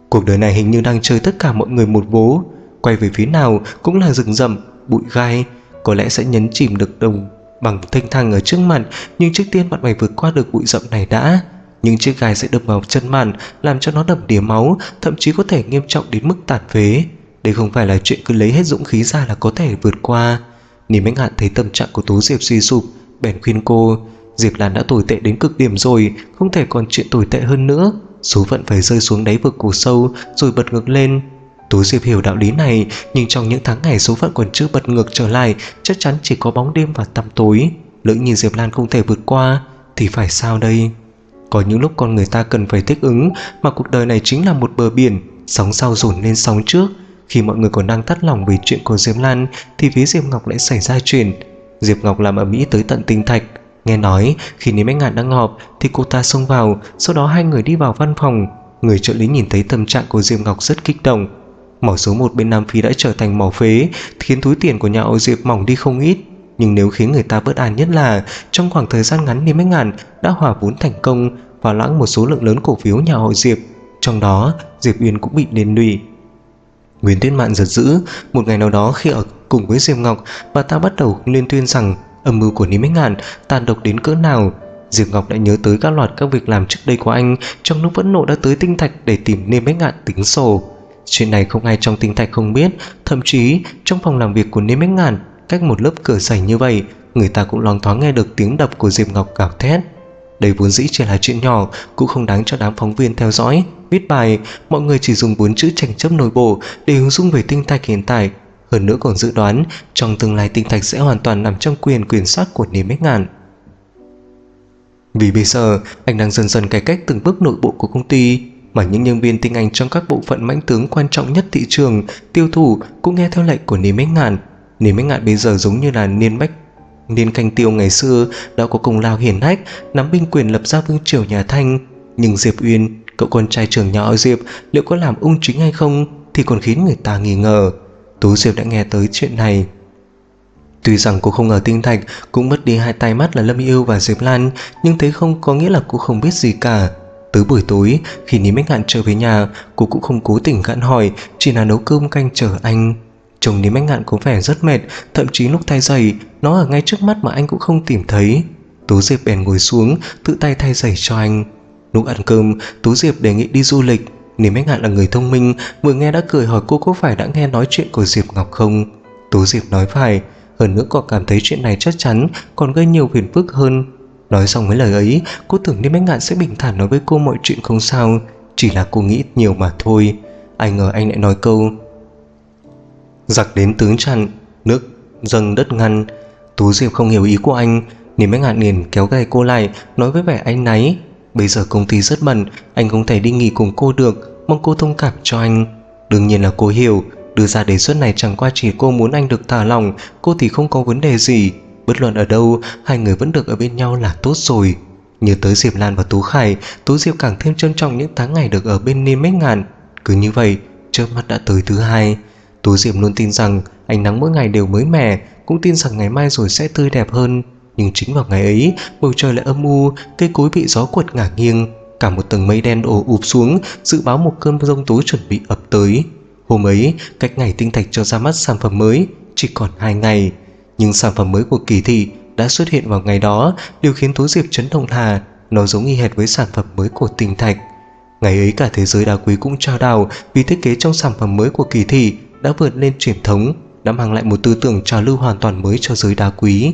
Cuộc đời này hình như đang chơi tất cả mọi người một vố, quay về phía nào cũng là rừng rậm, bụi gai. Có lẽ sẽ nhấn chìm được đồng bằng thanh thang ở trước mặt, nhưng trước tiên bạn phải vượt qua được bụi rậm này đã. Nhưng chiếc gai sẽ đập vào chân bạn, làm cho nó đầm đìa máu, thậm chí có thể nghiêm trọng đến mức tàn phế. Đây không phải là chuyện cứ lấy hết dũng khí ra là có thể vượt qua. Niềm Ánh Ngạn thấy tâm trạng của Tố Diệp suy sụp, bèn khuyên cô: Diệp Lan đã tồi tệ đến cực điểm rồi, không thể còn chuyện tồi tệ hơn nữa. Số phận phải rơi xuống đáy vực cổ sâu rồi bật ngược lên. Tố Diệp hiểu đạo lý này, nhưng trong những tháng ngày số phận còn chưa bật ngược trở lại, chắc chắn chỉ có bóng đêm và tăm tối. Lỡ như Diệp Lan không thể vượt qua thì phải sao đây? Có những lúc con người ta cần phải thích ứng, mà cuộc đời này chính là một bờ biển, sóng sau dồn lên sóng trước. Khi mọi người còn đang thắt lòng về chuyện của Diệp Lan thì phía Diệp Ngọc lại xảy ra chuyện. Diệp Ngọc làm ầm ĩ tới tận Tinh Thạch. Nghe nói khi Niêm Ánh Ngạn đang họp thì cô ta xông vào, sau đó hai người đi vào văn phòng. Người trợ lý nhìn thấy tâm trạng của Diệp Ngọc rất kích động. Mỏ số 1 bên Nam Phi đã trở thành mỏ phế, khiến túi tiền của nhà họ Diệp mỏng đi không ít. Nhưng nếu khiến người ta bất an nhất là trong khoảng thời gian ngắn, Niêm Ánh Ngạn đã hòa vốn thành công và lãng một số lượng lớn cổ phiếu nhà họ Diệp. Trong đó Diệp Uyên cũng bị liên lụy. Nguyên Tuyết Mạn giật dữ. Một ngày nào đó khi ở cùng với Diệp Ngọc, bà ta bắt đầu liên tuyên rằng âm mưu của Niêm Ánh Ngạn tàn độc đến cỡ nào. Diệp Ngọc đã nhớ tới các loạt các việc làm trước đây của anh, trong lúc phẫn nộ đã tới Tinh Thạch để tìm Niêm Ánh Ngạn tính sổ. Chuyện này không ai trong Tinh Thạch không biết, thậm chí trong phòng làm việc của Niêm Ánh Ngạn, cách một lớp cửa sảnh như vậy, người ta cũng loáng thoáng nghe được tiếng đập của Diệp Ngọc gào thét. Đây vốn dĩ chỉ là chuyện nhỏ, cũng không đáng cho đám phóng viên theo dõi, viết bài. Mọi người chỉ dùng 4 chữ tranh chấp nội bộ để hình dung về Tinh Thạch hiện tại. Hơn nữa còn dự đoán trong tương lai Tinh Thạch sẽ hoàn toàn nằm trong quyền soát của Niêm Ánh Ngạn. Vì bây giờ anh đang dần dần cải cách từng bước nội bộ của công ty, mà những nhân viên tinh anh trong các bộ phận mãnh tướng quan trọng nhất thị trường, tiêu thụ cũng nghe theo lệnh của Niêm Ánh Ngạn. Niêm Ánh Ngạn bây giờ giống như là Niên Canh Tiêu ngày xưa, đã có công lao hiển hách, nắm binh quyền lập ra vương triều nhà Thanh. Nhưng Diệp Uyên, cậu con trai trưởng nhà họ Diệp, liệu có làm ung chính hay không thì còn khiến người ta nghi ngờ. Tố Diệp đã nghe tới chuyện này. Tuy rằng cô không ở Tinh Thạch, cũng mất đi hai tai mắt là Lâm Yêu và Diệp Lan, nhưng thế không có nghĩa là cô không biết gì cả. Tới buổi tối, khi Niêm Ánh Ngạn trở về nhà, cô cũng không cố tình gạn hỏi, chỉ là nấu cơm canh chờ anh. Chồng Niêm Ánh Ngạn có vẻ rất mệt, thậm chí lúc thay giày, nó ở ngay trước mắt mà anh cũng không tìm thấy. Tố Diệp bèn ngồi xuống, tự tay thay giày cho anh. Lúc ăn cơm, Tố Diệp đề nghị đi du lịch. Niêm Ánh Ngạn là người thông minh, vừa nghe đã cười hỏi cô có phải đã nghe nói chuyện của Diệp Ngọc không. Tố Diệp nói phải, hơn nữa còn cảm thấy chuyện này chắc chắn còn gây nhiều phiền phức hơn. Nói xong mấy lời ấy, cô tưởng Niêm Ánh Ngạn sẽ bình thản nói với cô mọi chuyện không sao, chỉ là cô nghĩ nhiều mà thôi. Ai ngờ anh lại nói câu giặc đến tướng chặn, nước dâng đất ngăn. Tố Diệp không hiểu ý của anh. Niêm Ánh Ngạn liền kéo gai cô lại, nói với vẻ áy náy: Bây giờ công ty rất bận, anh không thể đi nghỉ cùng cô được, mong cô thông cảm cho anh. Đương nhiên là cô hiểu, đưa ra đề xuất này chẳng qua chỉ cô muốn anh được thả lỏng, cô thì không có vấn đề gì. Bất luận ở đâu, hai người vẫn được ở bên nhau là tốt rồi. Nhớ tới Diệp Lan và Tú Khải, Tố Diệp càng thêm trân trọng những tháng ngày được ở bên Niêm Ánh Ngạn. Cứ như vậy, chớp mắt đã tới thứ hai. Tố Diệp luôn tin rằng ánh nắng mỗi ngày đều mới mẻ, cũng tin rằng ngày mai rồi sẽ tươi đẹp hơn. Nhưng chính vào ngày ấy, bầu trời lại âm u, cây cối bị gió quật ngả nghiêng, cả một tầng mây đen đổ ụp xuống, dự báo một cơn giông tố chuẩn bị ập tới. Hôm ấy, cách ngày Tinh Thạch cho ra mắt sản phẩm mới chỉ còn 2 ngày, nhưng sản phẩm mới của Kỳ Thị đã xuất hiện vào ngày đó. Điều khiến Tố Diệp chấn động là nó giống y hệt với sản phẩm mới của Tinh Thạch. Ngày ấy cả thế giới đá quý cũng trao đảo vì thiết kế trong sản phẩm mới của Kỳ Thị đã vượt lên truyền thống, đã mang lại một tư tưởng trào lưu hoàn toàn mới cho giới đá quý.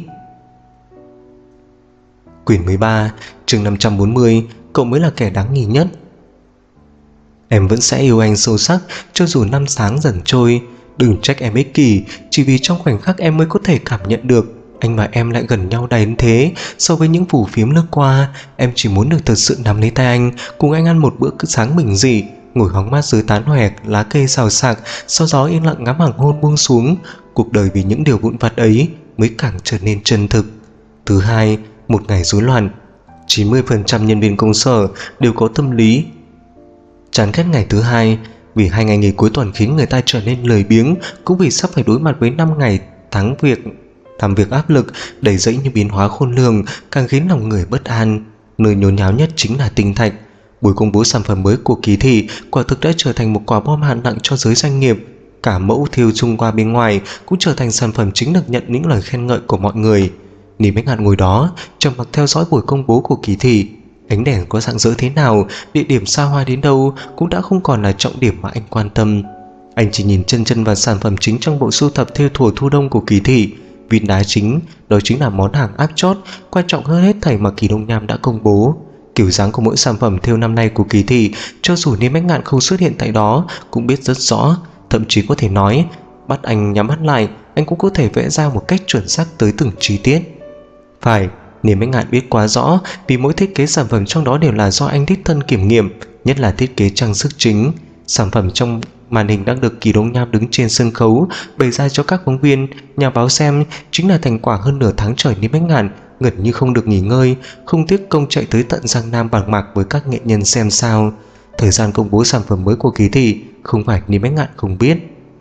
Quyển 13, chương 540, cậu mới là kẻ đáng nghi nhất. Em vẫn sẽ yêu anh sâu sắc cho dù năm tháng dần trôi. Đừng trách em ích kỷ, chỉ vì trong khoảnh khắc em mới có thể cảm nhận được anh và em lại gần nhau đến thế. So với những phủ phiếm lướt qua, em chỉ muốn được thật sự nắm lấy tay anh, cùng anh ăn một bữa sáng bình dị, ngồi hóng mát dưới tán hoè lá cây xào xạc, sau gió yên lặng ngắm hoàng hôn buông xuống. Cuộc đời vì những điều vụn vặt ấy mới càng trở nên chân thực. Thứ hai, một ngày rối loạn. 90% nhân viên công sở đều có tâm lý chán ghét ngày thứ hai, vì 2 ngày nghỉ cuối tuần khiến người ta trở nên lười biếng, cũng vì sắp phải đối mặt với 5 ngày làm việc áp lực đầy dẫy như biến hóa khôn lường, càng khiến lòng người bất an. Nơi nhốn nháo nhất chính là Tinh Thạch. Buổi công bố sản phẩm mới của Kỳ Thị quả thực đã trở thành một quả bom hạng nặng cho giới doanh nghiệp. Cả mẫu thêu Trung Hoa bên ngoài cũng trở thành sản phẩm chính được nhận những lời khen ngợi của mọi người. Lý Bách Ngạn ngồi đó trầm mặc theo dõi buổi công bố của Kỳ Thị. Ánh đèn có rạng rỡ thế nào, địa điểm xa hoa đến đâu cũng đã không còn là trọng điểm mà anh quan tâm. Anh chỉ nhìn chân chân vào sản phẩm chính trong bộ sưu tập thêu thùa thu đông của Kỳ Thị. Viên đá chính, đó chính là món hàng áp chót, quan trọng hơn hết thảy mà Kỳ Đông Nham đã công bố. Kiểu dáng của mỗi sản phẩm thêu năm nay của Kỳ Thị, cho dù Lý Bách Ngạn không xuất hiện tại đó cũng biết rất rõ, thậm chí có thể nói bắt anh nhắm mắt lại, anh cũng có thể vẽ ra một cách chuẩn xác tới từng chi tiết. Phải, Lý Bách Ngạn biết quá rõ, vì mỗi thiết kế sản phẩm trong đó đều là do anh đích thân kiểm nghiệm, nhất là thiết kế trang sức chính. Sản phẩm trong màn hình đang được Kỳ Đông Nham đứng trên sân khấu bày ra cho các phóng viên, nhà báo xem, chính là thành quả hơn nửa tháng trời Lý Bách Ngạn gần như không được nghỉ ngơi, không tiếc công chạy tới tận Giang Nam bàng mạc với các nghệ nhân xem sao. Thời gian công bố sản phẩm mới của Kỳ Thị không phải Lý Bách Ngạn không biết.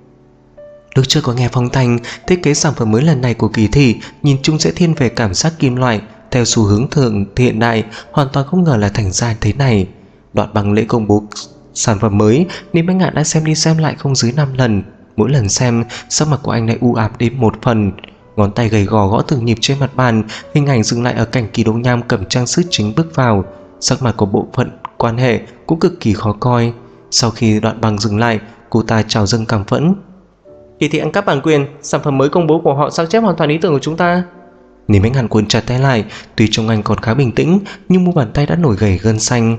Lúc trước có nghe phong thanh thiết kế sản phẩm mới lần này của Kỳ Thị nhìn chung sẽ thiên về cảm giác kim loại theo xu hướng thượng hiện đại, hoàn toàn không ngờ là thành ra thế này. Đoạn băng lễ công bố sản phẩm mới, Lý Bách Ngạn đã xem đi xem lại không dưới 5 lần. Mỗi lần xem, sắc mặt của anh lại u ám đến một phần. Ngón tay gầy gò gõ từng nhịp trên mặt bàn, hình ảnh dừng lại ở cảnh Kỳ Đông Nham cầm trang sức chính bước vào. Sắc mặt của bộ phận quan hệ cũng cực kỳ khó coi. Sau khi đoạn băng dừng lại, cô ta trào dâng cảm phẫn. Kỳ Thị ăn cắp bản quyền, sản phẩm mới công bố của họ sao chép hoàn toàn ý tưởng của chúng ta. Lý Bách Ngạn cuốn chặt tay lại, tuy trông anh còn khá bình tĩnh nhưng mu bàn tay đã nổi gầy gân xanh.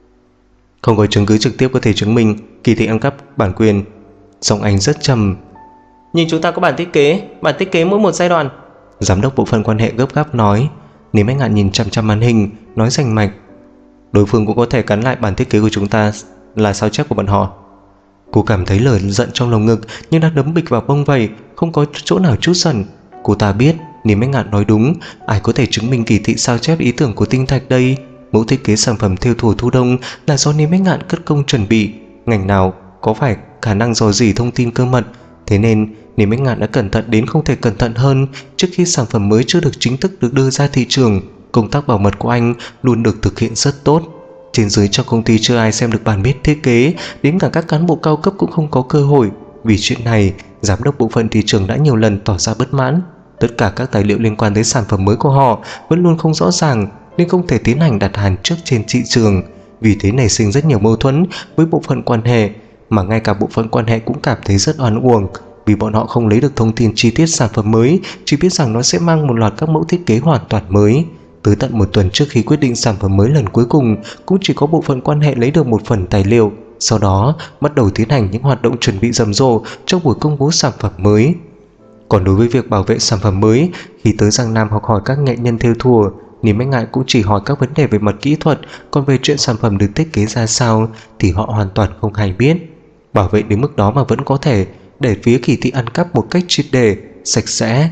Không có chứng cứ trực tiếp có thể chứng minh Kỳ Thị ăn cắp bản quyền. Giọng anh rất trầm. Nhưng chúng ta có bản thiết kế mỗi một giai đoạn. Giám đốc bộ phận quan hệ gấp gáp nói. Lý Bách Ngạn nhìn chằm chằm màn hình, nói rành mạch. Đối phương cũng có thể cắn lại bản thiết kế của chúng ta là sao chép của bọn họ. Cô cảm thấy lời giận trong lồng ngực nhưng đã đấm bịch vào bông vậy, không có chỗ nào trút giận. Cô ta biết Lý Bách Ngạn nói đúng, ai có thể chứng minh Kỳ Thị sao chép ý tưởng của Tinh Thạch đây. Mẫu thiết kế sản phẩm thêu thùa thu đông là do Lý Bách Ngạn cất công chuẩn bị, ngành nào có phải khả năng dò dỉ thông tin cơ mật. Thế nên Lý Bách Ngạn đã cẩn thận đến không thể cẩn thận hơn. Trước khi sản phẩm mới chưa được chính thức được đưa ra thị trường, công tác bảo mật của anh luôn được thực hiện rất tốt. Trên dưới trong công ty chưa ai xem được bản viết thiết kế, đến cả các cán bộ cao cấp cũng không có cơ hội. Vì chuyện này, giám đốc bộ phận thị trường đã nhiều lần tỏ ra bất mãn. Tất cả các tài liệu liên quan đến sản phẩm mới của họ vẫn luôn không rõ ràng, nên không thể tiến hành đặt hàng trước trên thị trường. Vì thế nảy sinh rất nhiều mâu thuẫn với bộ phận quan hệ, mà ngay cả bộ phận quan hệ cũng cảm thấy rất oan uổng, vì bọn họ không lấy được thông tin chi tiết sản phẩm mới, chỉ biết rằng nó sẽ mang một loạt các mẫu thiết kế hoàn toàn mới. Tới tận một tuần trước khi quyết định sản phẩm mới lần cuối cùng, cũng chỉ có bộ phận quan hệ lấy được một phần tài liệu, sau đó bắt đầu tiến hành những hoạt động chuẩn bị rầm rộ cho buổi công bố sản phẩm mới. Còn đối với việc bảo vệ sản phẩm mới, khi tới Giang Nam học hỏi các nghệ nhân thêu thùa, Lý Bách Ngạn cũng chỉ hỏi các vấn đề về mặt kỹ thuật, còn về chuyện sản phẩm được thiết kế ra sao thì họ hoàn toàn không hay biết. Bảo vệ đến mức đó mà vẫn có thể để phía Kỳ Thị ăn cắp một cách triệt để, sạch sẽ.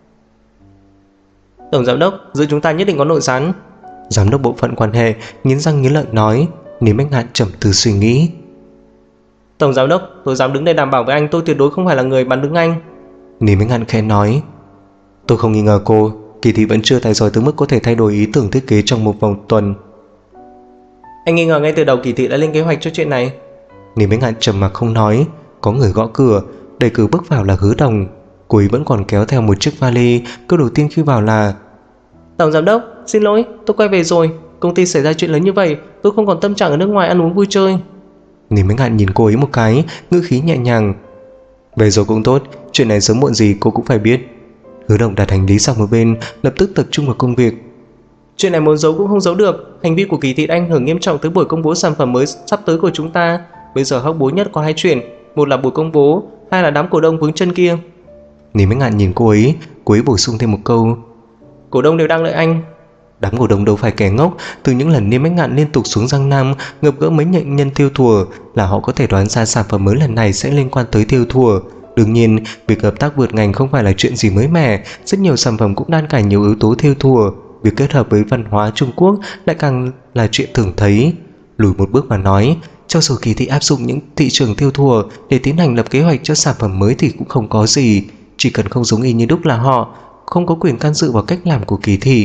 Tổng giám đốc, giữa chúng ta nhất định có nội gián. Giám đốc bộ phận quan hệ nghiến răng nghiến lợi nói. Lý Bách Ngạn trầm tư suy nghĩ. Tổng giám đốc, tôi dám đứng đây đảm bảo với anh, tôi tuyệt đối không phải là người bán đứng anh. Lý Bách Ngạn khẽ nói. Tôi không nghi ngờ cô, Kỳ Thị vẫn chưa tài giỏi tới mức có thể thay đổi ý tưởng thiết kế trong một vòng tuần. Anh nghi ngờ ngay từ đầu Kỳ Thị đã lên kế hoạch cho chuyện này. Lý Bách Ngạn trầm mặc không nói. Có người gõ cửa, đẩy cửa bước vào là Hứa Đồng. Cô ấy vẫn còn kéo theo một chiếc vali. Câu đầu tiên khi vào là: Tổng giám đốc, xin lỗi, tôi quay về rồi. Công ty xảy ra chuyện lớn như vậy, tôi không còn tâm trạng ở nước ngoài ăn uống vui chơi. Lý Bách Ngạn nhìn cô ấy một cái, ngữ khí nhẹ nhàng. Về rồi cũng tốt, chuyện này sớm muộn gì cô cũng phải biết. Hứa Đồng đặt hành lý sang một bên, lập tức tập trung vào công việc. Chuyện này muốn giấu cũng không giấu được. Hành vi của Kỳ Thị đã ảnh hưởng nghiêm trọng tới buổi công bố sản phẩm mới sắp tới của chúng ta. Bây giờ hóc búa nhất có hai chuyện, một là buổi công bố, hai là đám cổ đông vướng chân kia. Lý Bách Ngạn nhìn cô ấy bổ sung thêm một câu. Cổ đông đều đang đợi anh. Đám cổ đông đâu phải kẻ ngốc. Từ những lần Lý Bách Ngạn liên tục xuống Giang Nam gặp gỡ mấy nghệ nhân thêu thùa là họ có thể đoán ra sản phẩm mới lần này sẽ liên quan tới thêu thùa. Đương nhiên, việc hợp tác vượt ngành không phải là chuyện gì mới mẻ. Rất nhiều sản phẩm cũng đan cải nhiều yếu tố thêu thùa. Việc kết hợp với văn hóa Trung Quốc lại càng là chuyện thường thấy. Lùi một bước mà nói, cho dù Kỳ Thị áp dụng những thị trường thêu thùa để tiến hành lập kế hoạch cho sản phẩm mới thì cũng không có gì. Chỉ cần không giống y như đúc là họ không có quyền can dự vào cách làm của Kỳ Thị.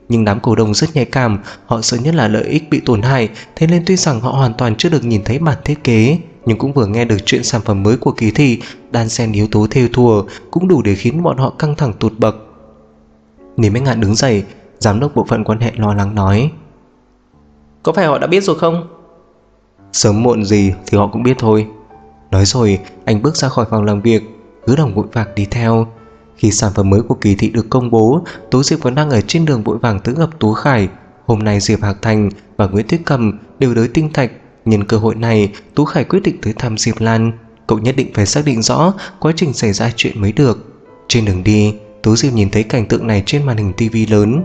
nhưng đám cổ đông rất nhạy cảm, họ sợ nhất là lợi ích bị tổn hại, thế nên tuy rằng họ hoàn toàn chưa được nhìn thấy bản thiết kế, nhưng cũng vừa nghe được chuyện sản phẩm mới của Kỳ Thị, đan xen yếu tố thêu thùa cũng đủ để khiến bọn họ căng thẳng tụt bậc. Lý Bách Ngạn đứng dậy, giám đốc bộ phận quan hệ lo lắng nói: Có phải họ đã biết rồi không? Sớm muộn gì thì họ cũng biết thôi. Nói rồi anh bước ra khỏi phòng làm việc, Hứa Đồng vội vàng đi theo. Khi sản phẩm mới của Kỳ Thị được công bố, Tú Diệp vẫn đang ở trên đường vội vàng tới gặp Tú Khải. Hôm nay Diệp Hạc Thành và Nguyễn Tuyết Cầm đều tới Tinh Thạch. Nhân cơ hội này, Tú Khải quyết định tới thăm Diệp Lan. Cậu nhất định phải xác định rõ quá trình xảy ra chuyện mới được. Trên đường đi, Tú Diệp nhìn thấy cảnh tượng này trên màn hình tivi lớn.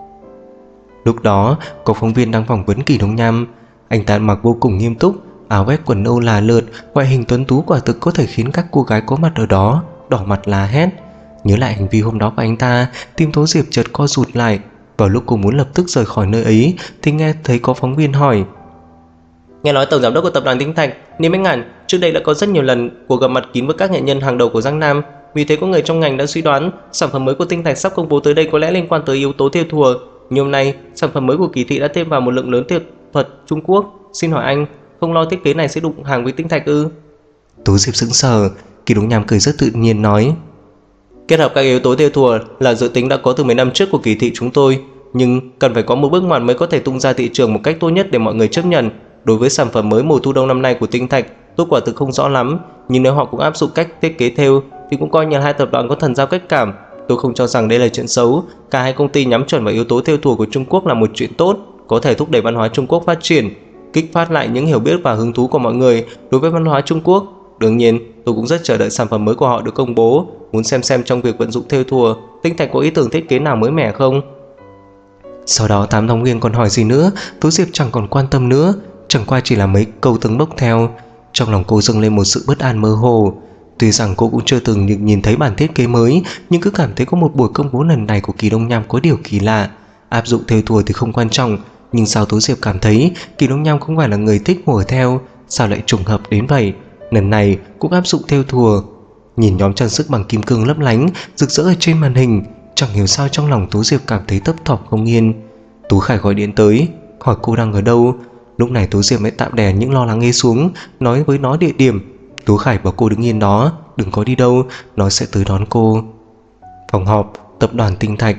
Lúc đó có phóng viên đang phỏng vấn Kỳ Đông Nham. Anh ta mặc vô cùng nghiêm túc, áo vest quần âu là lượt, ngoại hình tuấn tú quả thực có thể khiến các cô gái có mặt ở đó đỏ mặt la hét. Nhớ lại hành vi hôm đó của anh ta, tim Tố Diệp chợt co rụt lại. Vào lúc cô muốn lập tức rời khỏi nơi ấy thì nghe thấy có phóng viên hỏi: Nghe nói tổng giám đốc của tập đoàn Tinh Thạch, Lý Bách Ngạn, trước đây đã có rất nhiều lần cuộc gặp mặt kín với các nghệ nhân hàng đầu của Giang Nam. Vì thế có người trong ngành đã suy đoán sản phẩm mới của Tinh Thạch sắp công bố tới đây có lẽ liên quan tới yếu tố thêu thùa. Nhưng hôm nay, sản phẩm mới của Kỳ Thị đã thêm vào một lượng lớn thêu thuật Trung Quốc. Xin hỏi anh, không lo thiết kế này sẽ đụng hàng với Tinh Thạch ư? Tú Diệp sững sờ. Kỳ Đông Nham cười rất tự nhiên nói: Kết hợp các yếu tố thêu thùa là dự tính đã có từ mấy năm trước của Kỳ Thị chúng tôi, nhưng cần phải có một bước ngoặt mới có thể tung ra thị trường một cách tốt nhất để mọi người chấp nhận. Đối với sản phẩm mới mùa thu đông năm nay của Tinh Thạch, tôi quả thực không rõ lắm, nhưng nếu họ cũng áp dụng cách thiết kế thêu thì cũng coi như hai tập đoàn có thần giao cách cảm. Tôi không cho rằng đây là chuyện xấu. Cả hai công ty nhắm chuẩn vào yếu tố thêu thùa của Trung Quốc là một chuyện tốt, có thể thúc đẩy văn hóa Trung Quốc phát triển, kích phát lại những hiểu biết và hứng thú của mọi người đối với văn hóa Trung Quốc. Đương nhiên, tôi cũng rất chờ đợi sản phẩm mới của họ được công bố, muốn xem trong việc vận dụng thêu thùa, Tinh Thạch có ý tưởng thiết kế nào mới mẻ không. Sau đó tám phóng viên còn hỏi gì nữa, Tú Diệp chẳng còn quan tâm nữa, chẳng qua chỉ là mấy câu từng bốc theo. Trong lòng cô dâng lên một sự bất an mơ hồ. Tuy rằng cô cũng chưa từng nhìn thấy bản thiết kế mới, nhưng cứ cảm thấy có một buổi công bố lần này của Kỳ Đông Nham có điều kỳ lạ. Áp dụng thêu thùa thì không quan trọng, nhưng sao Tú Diệp cảm thấy Kỳ Đông Nham không phải là người thích hùa theo, sao lại trùng hợp đến vậy? Lần này cũng áp dụng thêu thùa. Nhìn nhóm trang sức bằng kim cương lấp lánh rực rỡ ở trên màn hình, chẳng hiểu sao trong lòng Tú Diệp cảm thấy thấp thỏm không yên. Tú Khải gọi điện tới, hỏi cô đang ở đâu. Lúc này Tú Diệp mới tạm đè những lo lắng ấy xuống, nói với nó địa điểm. Tú Khải bảo cô đứng yên đó, đừng có đi đâu, nó sẽ tới đón cô. Phòng họp tập đoàn Tinh Thạch.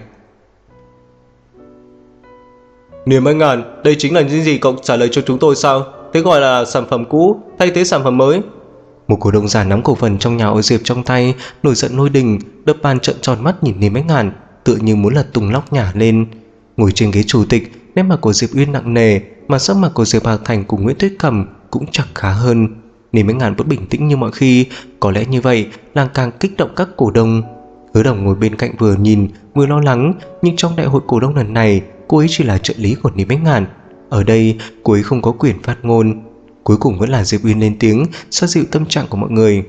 Niềm Bách Ngạn, đây chính là những gì cậu trả lời cho chúng tôi sao? Thế gọi là sản phẩm cũ thay thế sản phẩm mới? Một cổ đông già nắm cổ phần trong nhà Âu Diệp trong tay, nổi giận lôi đình, đập bàn trợn tròn mắt nhìn Niềm Bách Ngạn, tựa như muốn lật tung lóc nhả lên. Ngồi trên ghế chủ tịch, nét mặt của Diệp Uyên nặng nề, mà sắc mặt của Diệp Hạc Thành cùng Nguyễn Tuyết Cầm cũng chẳng khá hơn. Niềm Bách Ngạn vẫn bình tĩnh như mọi khi, có lẽ như vậy là càng kích động các cổ đông. Hứa Đồng ngồi bên cạnh vừa nhìn vừa lo lắng, nhưng trong đại hội cổ đông lần này, cô ấy chỉ là trợ lý của Niềm Bách Ngạn. Ở đây, cô ấy không có quyền phát ngôn. Cuối cùng vẫn là Diệp Uyên lên tiếng, xoa dịu tâm trạng của mọi người.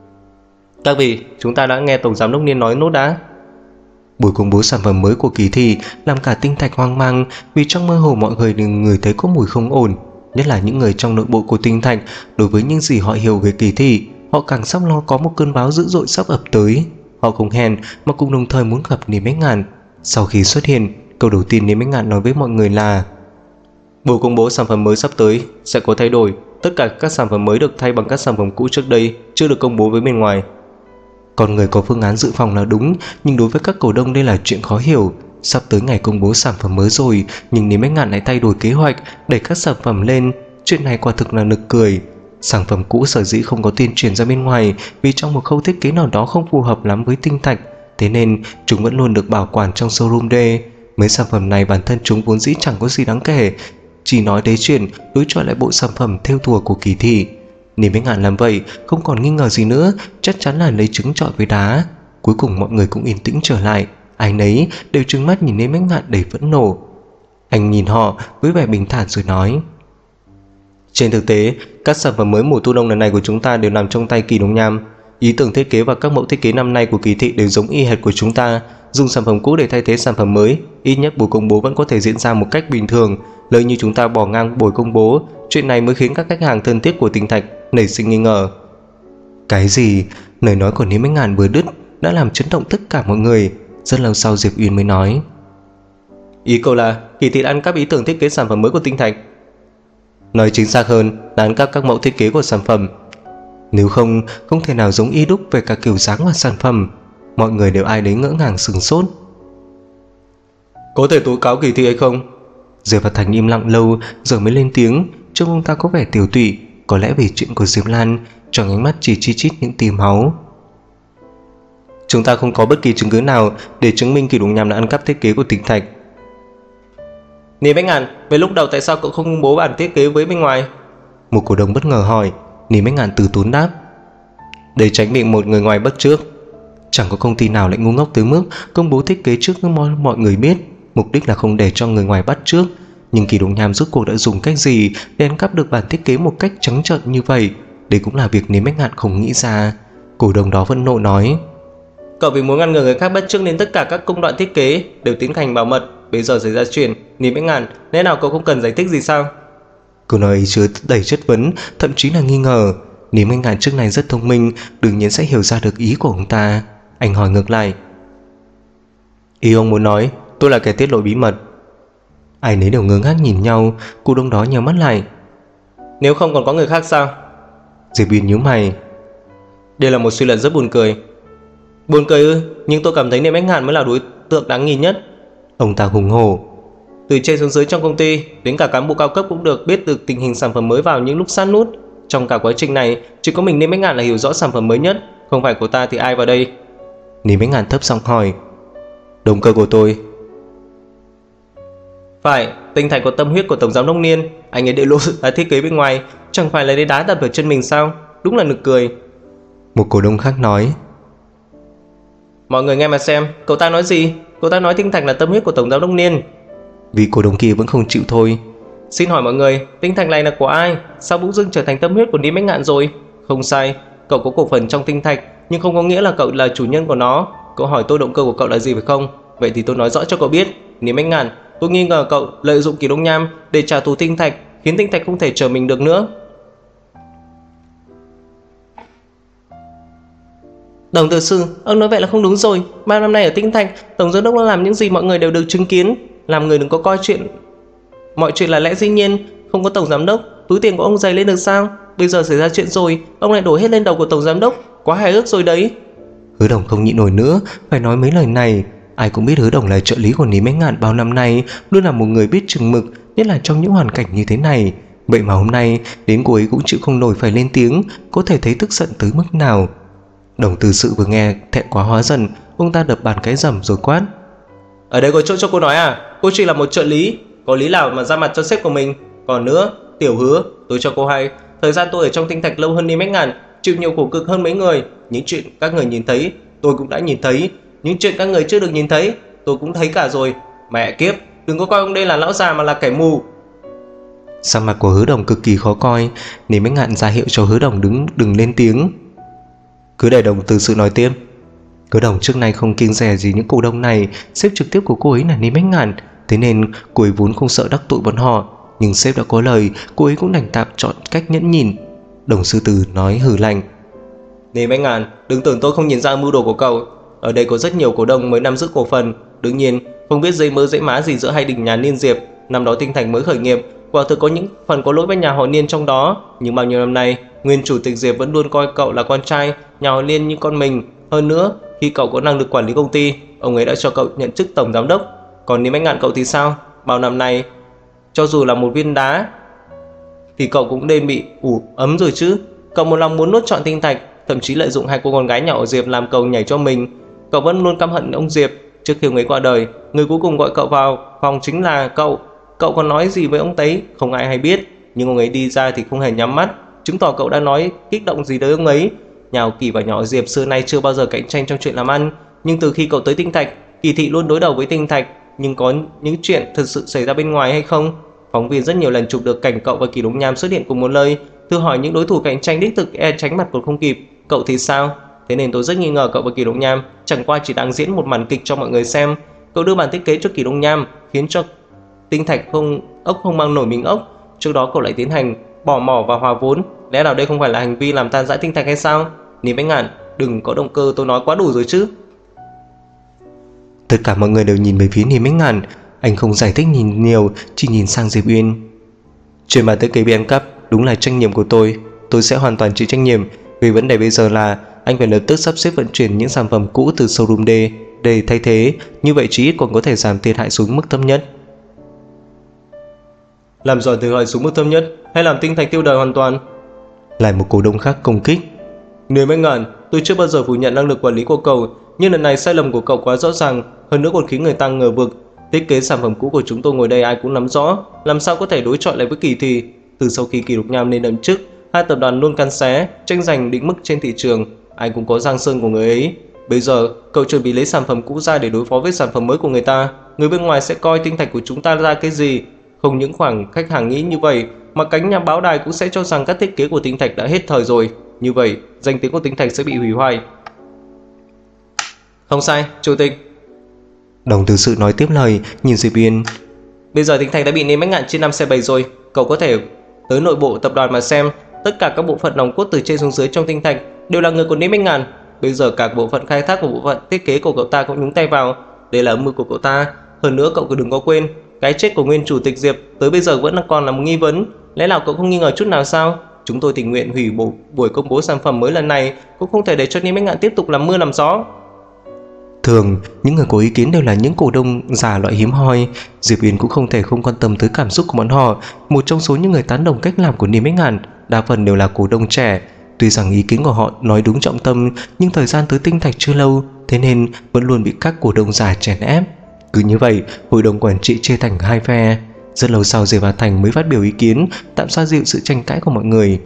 Các vị, chúng ta đã nghe tổng giám đốc Niên nói nốt đã. Buổi công bố sản phẩm mới của Kỳ Thị làm cả Tinh Thạch hoang mang, vì trong mơ hồ mọi người đều ngửi thấy có mùi không ổn, nhất là những người trong nội bộ của Tinh Thạch. Đối với những gì họ hiểu về Kỳ Thị, họ càng sắp lo có một cơn bão dữ dội sắp ập tới. Họ không hẹn mà cùng đồng thời muốn gặp Niềm Bách Ngạn. Sau khi xuất hiện, câu đầu tiên Niềm Bách Ngạn nói với mọi người là: buổi công bố sản phẩm mới sắp tới sẽ có thay đổi. Tất cả các sản phẩm mới được thay bằng các sản phẩm cũ trước đây chưa được công bố với bên ngoài. Con người có phương án dự phòng là đúng, nhưng đối với các cổ đông đây là chuyện khó hiểu. Sắp tới ngày công bố sản phẩm mới rồi, nhưng Niềm Bách Ngạn lại thay đổi kế hoạch, đẩy các sản phẩm lên. Chuyện này quả thực là nực cười. Sản phẩm cũ sở dĩ không có tuyên truyền ra bên ngoài vì trong một khâu thiết kế nào đó không phù hợp lắm với Tinh Thạch, thế nên chúng vẫn luôn được bảo quản trong showroom D. Mấy sản phẩm này bản thân chúng vốn dĩ chẳng có gì đáng kể, chỉ nói đến chuyện đối chọi lại bộ sản phẩm thêu thùa của Kỳ Thị. Niềm Bách Ngạn làm vậy không còn nghi ngờ gì nữa, chắc chắn là lấy trứng trọi với đá. Cuối cùng mọi người cũng yên tĩnh trở lại, ai nấy đều trừng mắt nhìn Niềm Bách Ngạn đầy phẫn nộ. Anh nhìn họ với vẻ bình thản rồi nói: trên thực tế, các sản phẩm mới mùa thu đông lần này của chúng ta đều nằm trong tay Kỳ Đông Nham. Ý tưởng thiết kế và các mẫu thiết kế năm nay của Kỳ Thị đều giống y hệt của chúng ta. Dùng sản phẩm cũ để thay thế sản phẩm mới, ít nhất buổi công bố vẫn có thể diễn ra một cách bình thường. Lỡ như chúng ta bỏ ngang buổi công bố, chuyện này mới khiến các khách hàng thân thiết của Tinh Thạch nảy sinh nghi ngờ. Cái gì? Lời nói của Niềm Bách Ngạn vừa đứt đã làm chấn động tất cả mọi người. Rất lâu sau Diệp Uyên mới nói: Ý cậu là Kỳ Thị đã ăn cắp ý tưởng thiết kế sản phẩm mới của Tinh Thạch? Nói chính xác hơn là ăn cắp các mẫu thiết kế của sản phẩm. Nếu không, không thể nào giống y đúc về cả kiểu dáng và sản phẩm. Mọi người đều ai đấy ngỡ ngàng sửng sốt. Có thể tố cáo Kỳ Thị hay không? Diệp và Thành im lặng lâu rồi mới lên tiếng. Trông ông ta có vẻ tiều tụy, có lẽ vì chuyện của Diệp Lan, trong ánh mắt chỉ chi chít những tia máu. Chúng ta không có bất kỳ chứng cứ nào để chứng minh Kỳ Đồng Nham đã ăn cắp thiết kế của Tinh Thạch. Ní Bách Ngạn, về lúc đầu tại sao cậu không công bố bản thiết kế với bên ngoài? Một cổ đông bất ngờ hỏi. Ní Bách Ngạn từ tốn đáp: Để tránh bị một người ngoài bắt trước. Chẳng có công ty nào lại ngu ngốc tới mức công bố thiết kế trước mọi người biết. Mục đích là không để cho người ngoài bắt trước. Nhưng Kỳ Đồng Nham rốt cuộc đã dùng cách gì để ăn cắp được bản thiết kế một cách trắng trợn như vậy? Đây cũng là việc Ní Bách Ngạn không nghĩ ra. Cổ đông đó vẫn nộ nói: Cậu vì muốn ngăn ngừa người khác bắt chước nên tất cả các công đoạn thiết kế đều tiến hành bảo mật. Bây giờ xảy ra chuyện, Ní Bách Ngạn, lẽ nào cậu không cần giải thích gì sao? Câu nói ấy chứa đầy chất vấn, thậm chí là nghi ngờ. Ní Bách Ngạn trước này rất thông minh, đương nhiên sẽ hiểu ra được ý của ông ta. Anh hỏi ngược lại: Ý ông muốn nói tôi là kẻ tiết lộ bí mật? Ai nấy đều ngơ ngác nhìn nhau. Cụ đông đó nhíu mắt lại: Nếu không còn có người khác sao? Diệp Uyên nhíu mày: Đây là một suy luận rất buồn cười. Buồn cười ư? Nhưng tôi cảm thấy Ní Bách Ngạn mới là đối tượng đáng nghi nhất. Ông ta hùng hổ: Từ trên xuống dưới trong công ty, đến cả cán bộ cao cấp cũng được biết được tình hình sản phẩm mới vào những lúc sát nút. Trong cả quá trình này, chỉ có mình Ní Bách Ngạn là hiểu rõ sản phẩm mới nhất. Không phải của ta thì ai vào đây? Ní Bách Ngạn thấp giọng hỏi: Động cơ của tôi? Phải, Tinh Thạch có tâm huyết của tổng giám đốc Niên. Anh ấy để lộ ra thiết kế bên ngoài, chẳng phải là để đá đập vào chân mình sao? Đúng là nực cười. Một cổ đông khác nói: Mọi người nghe mà xem, cậu ta nói gì? Cậu ta nói Tinh Thạch là tâm huyết của tổng giám đốc Niên. Vì cổ đông kia vẫn không chịu thôi: Xin hỏi mọi người, Tinh Thạch này là của ai? Sao bỗng dưng trở thành tâm huyết của Ní Bách Ngạn rồi? Không sai, cậu có cổ phần trong Tinh Thạch, nhưng không có nghĩa là cậu là chủ nhân của nó. Cậu hỏi tôi động cơ của cậu là gì phải không? Vậy thì tôi nói rõ cho cậu biết. Ní Bách Ngạn, tôi nghi ngờ cậu lợi dụng Kỳ Đông Nham để trả thù Tinh Thạch, khiến Tinh Thạch không thể chờ mình được nữa. Đồng tự sư, ông nói vậy là không đúng rồi. Bao năm nay ở Tinh Thạch, tổng giám đốc đã làm những gì mọi người đều được chứng kiến. Làm người đừng có coi mọi chuyện là lẽ dĩ nhiên. Không có tổng giám đốc, túi tiền của ông dày lên được sao? Bây giờ xảy ra chuyện rồi, ông lại đổ hết lên đầu của tổng giám đốc. Quá hài hước rồi đấy. Hứa Đồng không nhịn nổi nữa, phải nói mấy lời này. Ai cũng biết Hứa Đồng là trợ lý của Ní Bách Ngạn bao năm nay, luôn là một người biết chừng mực, nhất là trong những hoàn cảnh như thế này. Vậy mà hôm nay đến cô ấy cũng chịu không nổi phải lên tiếng, có thể thấy tức giận tới mức nào. Đồng Tư Sự vừa nghe thẹn quá hóa giận, ông ta đập bàn cái rầm rồi quát: Ở đây có chỗ cho cô nói à? Cô chỉ là một trợ lý, có lý nào mà ra mặt cho sếp của mình? Còn nữa, Tiểu Hứa, tôi cho cô hay, thời gian tôi ở trong Tinh Thạch lâu hơn Ní Bách Ngạn, chịu nhiều khổ cực hơn mấy người. Những chuyện các người nhìn thấy, tôi cũng đã nhìn thấy. Những chuyện các người chưa được nhìn thấy, tôi cũng thấy cả rồi. Mẹ kiếp, đừng có coi ông đây là lão già mà là kẻ mù. Sắc mặt của Hứa Đồng cực kỳ khó coi. Ní Bách Ngạn ra hiệu cho Hứa Đồng đừng lên tiếng. Cứ để Đồng Tư Sự nói tiếp. Hứa Đồng trước nay không kiêng dè gì những cổ đông này. Sếp trực tiếp của cô ấy là Ní Bách Ngạn, thế nên cô ấy vốn không sợ đắc tội bọn họ. Nhưng sếp đã có lời, cô ấy cũng đành tạm chọn cách nhẫn nhịn. Đồng Sư Tử nói hừ lạnh: Ní Bách Ngạn, đừng tưởng tôi không nhìn ra mưu đồ của cậu. Ở đây có rất nhiều cổ đông mới nắm giữ cổ phần. Đương nhiên không biết dây mơ dễ má gì giữa hai đình nhà Niên Diệp. Năm đó Tinh Thành mới khởi nghiệp, quả thực có những phần có lỗi với nhà họ Niên trong đó. Nhưng bao nhiêu năm nay, nguyên chủ tịch Diệp vẫn luôn coi cậu là con trai nhà họ Niên như con mình. Hơn nữa, khi cậu có năng lực quản lý công ty, ông ấy đã cho cậu nhận chức tổng giám đốc. Còn Ní Bách Ngạn cậu thì sao? Bao năm nay, cho dù là một viên đá thì cậu cũng nên bị ủ ấm rồi chứ. Cậu một lòng muốn nuốt trọn Tinh Thạch, thậm chí lợi dụng hai cô con gái nhỏ của Diệp làm cầu nhảy cho mình. Cậu vẫn luôn căm hận ông Diệp. Trước khi ông ấy qua đời, người cuối cùng gọi cậu vào phòng chính là cậu. Cậu còn nói gì với ông ấy không ai hay biết, nhưng ông ấy đi ra thì không hề nhắm mắt, chứng tỏ cậu đã nói kích động gì tới ông ấy. Nhà họ Kỳ và nhỏ Diệp xưa nay chưa bao giờ cạnh tranh trong chuyện làm ăn, nhưng từ khi cậu tới Tinh Thạch, Kỳ thị luôn đối đầu với Tinh Thạch. Nhưng có những chuyện thật sự xảy ra bên ngoài hay không? Phóng viên rất nhiều lần chụp được cảnh cậu và Kỳ Đống Nham xuất hiện cùng một nơi, thử hỏi những đối thủ cạnh tranh đích thực e tránh mặt còn không kịp. Cậu thì sao? Thế nên tôi rất nghi ngờ cậu và Kỳ Đống Nham chẳng qua chỉ đang diễn một màn kịch cho mọi người xem. Cậu đưa bản thiết kế cho Kỳ Đống Nham, khiến cho Tinh Thạch không mang nổi mình ốc. Trước đó cậu lại tiến hành bỏ mỏ và hòa vốn. Lẽ nào đây không phải là hành vi làm tan rã Tinh Thạch hay sao? Ní Bách Ngạn, đừng có động cơ, tôi nói quá đủ rồi chứ. Tất cả mọi người đều nhìn về phía Ní Bách Ngạn. Anh không giải thích nhìn nhiều, chỉ nhìn sang Diệp Uyên. Chuyện bàn tới KBN Cup đúng là trách nhiệm của tôi sẽ hoàn toàn chịu trách nhiệm. Vì vấn đề bây giờ là anh phải lập tức sắp xếp vận chuyển những sản phẩm cũ từ showroom D để thay thế, như vậy chí ít còn có thể giảm thiệt hại xuống mức thấp nhất. Làm giảm thiệt hại xuống mức thấp nhất hay làm tinh thạch tiêu đời hoàn toàn? Lại một cổ đông khác công kích. Nếu mấy ngàn, tôi chưa bao giờ phủ nhận năng lực quản lý của cậu, nhưng lần này sai lầm của cậu quá rõ ràng, hơn nữa còn khiến người ta ngờ vực. Thiết kế sản phẩm cũ của chúng tôi ngồi đây ai cũng nắm rõ, làm sao có thể đối chọi lại với Kỳ Thị. Từ sau khi Kỳ Lục Nham lên nhậm chức, hai tập đoàn luôn cắn xé, tranh giành định mức trên thị trường, ai cũng có giang sơn của người ấy. Bây giờ, cậu chuẩn bị lấy sản phẩm cũ ra để đối phó với sản phẩm mới của người ta, người bên ngoài sẽ coi tinh thạch của chúng ta ra cái gì? Không những khoảng khách hàng nghĩ như vậy, mà cánh nhà báo đài cũng sẽ cho rằng các thiết kế của tinh thạch đã hết thời rồi. Như vậy, danh tiếng của tinh thạch sẽ bị hủy hoại. Không sai, chủ tịch. Đồng Tử Sự nói tiếp lời, nhìn Diệp Uyên. Bây giờ tinh thạch đã bị ném bánh ngạn trên 5 xe bày rồi, cậu có thể tới nội bộ tập đoàn mà xem. Tất cả các bộ phận nòng cốt từ trên xuống dưới trong tinh thạch đều là người của ném bánh ngạn. Bây giờ cả bộ phận khai thác và bộ phận thiết kế của cậu ta cũng nhúng tay vào. Đây là âm mưu của cậu ta. Hơn nữa cậu cứ đừng có quên, cái chết của nguyên chủ tịch Diệp tới bây giờ vẫn còn là một nghi vấn. Lẽ nào cậu không nghi ngờ chút nào sao? Chúng tôi tình nguyện hủy buổi công bố sản phẩm mới lần này, cũng không thể để cho ném bánh ngạn tiếp tục làm mưa làm gió. Thường, những người có ý kiến đều là những cổ đông già loại hiếm hoi. Diệp Uyên cũng không thể không quan tâm tới cảm xúc của bọn họ. Một trong số những người tán đồng cách làm của Niêm Bách Ngạn, đa phần đều là cổ đông trẻ. Tuy rằng ý kiến của họ nói đúng trọng tâm, nhưng thời gian tới tinh thạch chưa lâu, thế nên vẫn luôn bị các cổ đông già chèn ép. Cứ như vậy, hội đồng quản trị chia thành hai phe. Rất lâu sau, Diệp Hà Thành mới phát biểu ý kiến, tạm xoa dịu sự tranh cãi của mọi người.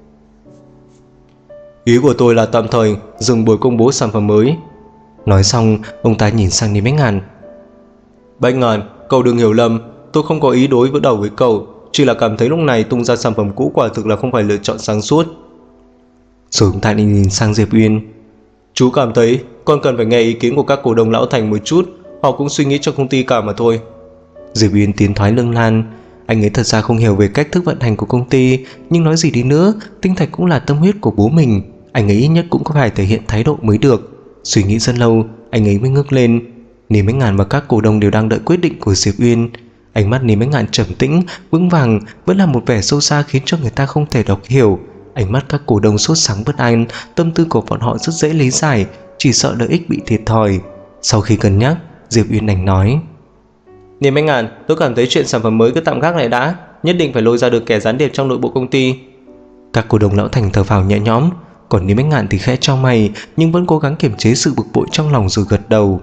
Ý của tôi là tạm thời dừng buổi công bố sản phẩm mới. Nói xong, ông ta nhìn sang Niêm Bách Ngạn. Bách Ngạn, cậu đừng hiểu lầm, tôi không có ý đối đầu với cậu, chỉ là cảm thấy lúc này tung ra sản phẩm cũ quả thực là không phải lựa chọn sáng suốt. Rồi ông ta nhìn sang Diệp Uyên. Chú cảm thấy con cần phải nghe ý kiến của các cổ đông lão thành một chút, họ cũng suy nghĩ cho công ty cả mà thôi. Diệp Uyên tiến thoái lưng lan. Anh ấy thật ra không hiểu về cách thức vận hành của công ty, nhưng nói gì đi nữa, tinh thạch cũng là tâm huyết của bố mình, anh ấy ít nhất cũng có phải thể hiện thái độ mới được. Suy nghĩ rất lâu, anh ấy mới ngước lên. Niêm Bách Ngạn và các cổ đông đều đang đợi quyết định của Diệp Uyên. Ánh mắt Niêm Bách Ngạn trầm tĩnh, vững vàng, vẫn là một vẻ sâu xa khiến cho người ta không thể đọc hiểu. Ánh mắt các cổ đông sốt sắng bất an, tâm tư của bọn họ rất dễ lý giải, chỉ sợ lợi ích bị thiệt thòi. Sau khi cân nhắc, Diệp Uyên đành nói: Niêm Bách Ngạn, tôi cảm thấy chuyện sản phẩm mới cứ tạm gác lại đã, nhất định phải lôi ra được kẻ gián điệp trong nội bộ công ty. Các cổ đông lão thành thở phào nhẹ nhõm, còn Niêm Bách Ngạn thì khẽ chau mày, nhưng vẫn cố gắng kiềm chế sự bực bội trong lòng rồi gật đầu.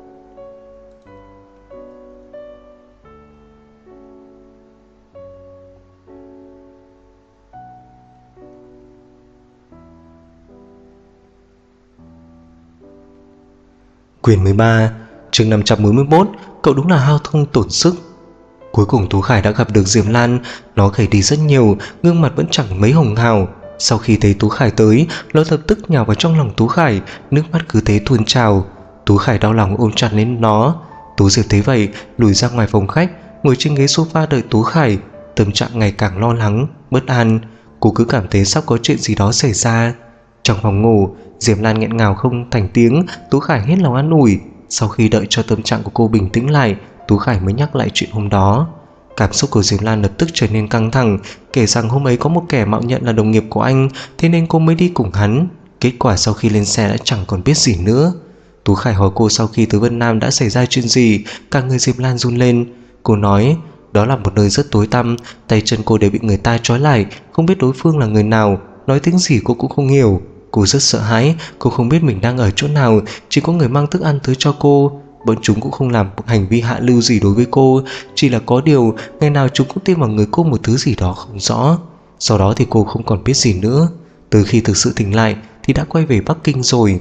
Quyển 13, chương 541, cậu đúng là hao thông tổn sức. Cuối cùng Tú Khải đã gặp được Diệp Lan, nó gầy đi rất nhiều, gương mặt vẫn chẳng mấy hồng hào. Sau khi thấy Tú Khải tới, nó lập tức nhào vào trong lòng Tú Khải, nước mắt cứ thế tuôn trào. Tú Khải đau lòng ôm chặt lên nó. Tú Diệp thấy vậy, lùi ra ngoài phòng khách, ngồi trên ghế sofa đợi Tú Khải, tâm trạng ngày càng lo lắng, bất an. Cô cứ cảm thấy sắp có chuyện gì đó xảy ra. Trong phòng ngủ, Diệp Lan nghẹn ngào không thành tiếng, Tú Khải hết lòng an ủi. Sau khi đợi cho tâm trạng của cô bình tĩnh lại, Tú Khải mới nhắc lại chuyện hôm đó. Cảm xúc của Diệp Lan lập tức trở nên căng thẳng, kể rằng hôm ấy có một kẻ mạo nhận là đồng nghiệp của anh, thế nên cô mới đi cùng hắn. Kết quả sau khi lên xe đã chẳng còn biết gì nữa. Tú Khải hỏi cô sau khi tới Vân Nam đã xảy ra chuyện gì, cả người Diệp Lan run lên. Cô nói đó là một nơi rất tối tăm, tay chân cô đều bị người ta trói lại, không biết đối phương là người nào, nói tiếng gì cô cũng không hiểu. Cô rất sợ hãi, cô không biết mình đang ở chỗ nào, chỉ có người mang thức ăn tới cho cô. Bọn chúng cũng không làm hành vi hạ lưu gì đối với cô, chỉ là có điều ngày nào chúng cũng tiêm vào người cô một thứ gì đó không rõ. Sau đó thì cô không còn biết gì nữa. Từ khi thực sự tỉnh lại thì đã quay về Bắc Kinh rồi.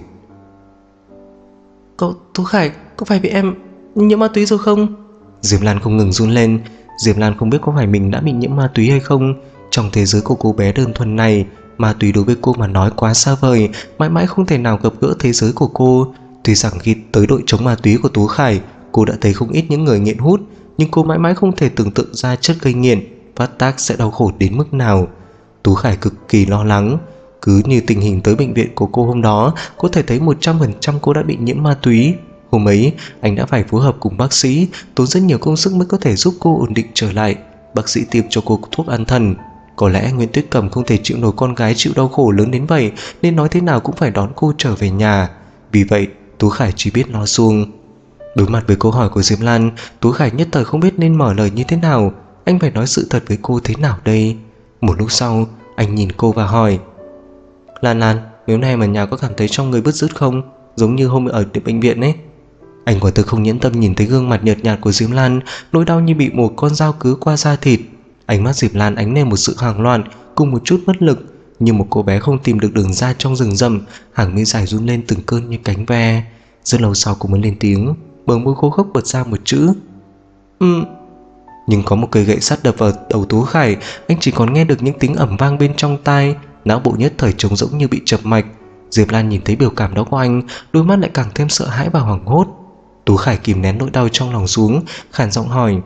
Cậu Tú Khải, có phải bị em nhiễm ma túy rồi không? Diệp Lan không ngừng run lên. Diệp Lan không biết có phải mình đã bị nhiễm ma túy hay không. Trong thế giới của cô bé đơn thuần này, ma túy đối với cô mà nói quá xa vời, mãi mãi không thể nào gặp gỡ thế giới của cô. Tuy rằng khi tới đội chống ma túy của Tú Khải, cô đã thấy không ít những người nghiện hút, nhưng cô mãi mãi không thể tưởng tượng ra chất gây nghiện phát tác sẽ đau khổ đến mức nào. Tú Khải cực kỳ lo lắng. Cứ như tình hình tới bệnh viện của cô hôm đó, có thể thấy 100% cô đã bị nhiễm ma túy. Hôm ấy anh đã phải phối hợp cùng bác sĩ, tốn rất nhiều công sức mới có thể giúp cô ổn định trở lại. Bác sĩ tiêm cho cô thuốc an thần. Có lẽ Nguyễn Tuyết Cẩm không thể chịu nổi con gái chịu đau khổ lớn đến vậy, nên nói thế nào cũng phải đón cô trở về nhà. Vì vậy Tú Khải chỉ biết lo xuông. Đối mặt với câu hỏi của Diệp Lan, Tú Khải nhất thời không biết nên mở lời như thế nào. Anh phải nói sự thật với cô thế nào đây? Một lúc sau anh nhìn cô và hỏi: Lan Lan, nếu nay mà nhà có cảm thấy trong người bứt rứt không? Giống như hôm ở bệnh viện ấy. Anh quả thực không nhẫn tâm nhìn thấy gương mặt nhợt nhạt của Diệp Lan, nỗi đau như bị một con dao cứ qua da thịt. Ánh mắt Diệp Lan ánh lên một sự hoảng loạn cùng một chút bất lực, như một cô bé không tìm được đường ra trong rừng rậm. Hàng mi dài run lên từng cơn như cánh ve. Rất lâu sau cô mới lên tiếng, bờ môi khô khốc bật ra một chữ: Nhưng có một cây gậy sắt đập vào đầu Tú Khải, anh chỉ còn nghe được những tiếng ầm vang bên trong tai, não bộ nhất thời trống rỗng như bị chập mạch. Diệp Lan nhìn thấy biểu cảm đó của anh, đôi mắt lại càng thêm sợ hãi và hoảng hốt. Tú Khải kìm nén nỗi đau trong lòng xuống, khàn giọng hỏi: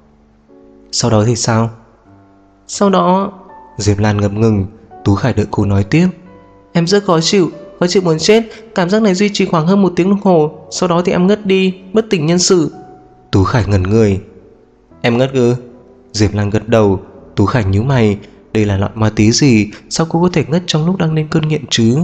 Sau đó thì sao? Sau đó... Diệp Lan ngập ngừng. Tú Khải đợi cô nói tiếp: Em rất khó chịu muốn chết. Cảm giác này duy trì khoảng hơn 1 tiếng đồng hồ. Sau đó thì em ngất đi, bất tỉnh nhân sự. Tú Khải ngẩn người. Em ngất ư? Diệp Lan gật đầu. Tú Khải nhíu mày. Đây là loại ma túy gì? Sao cô có thể ngất trong lúc đang lên cơn nghiện chứ?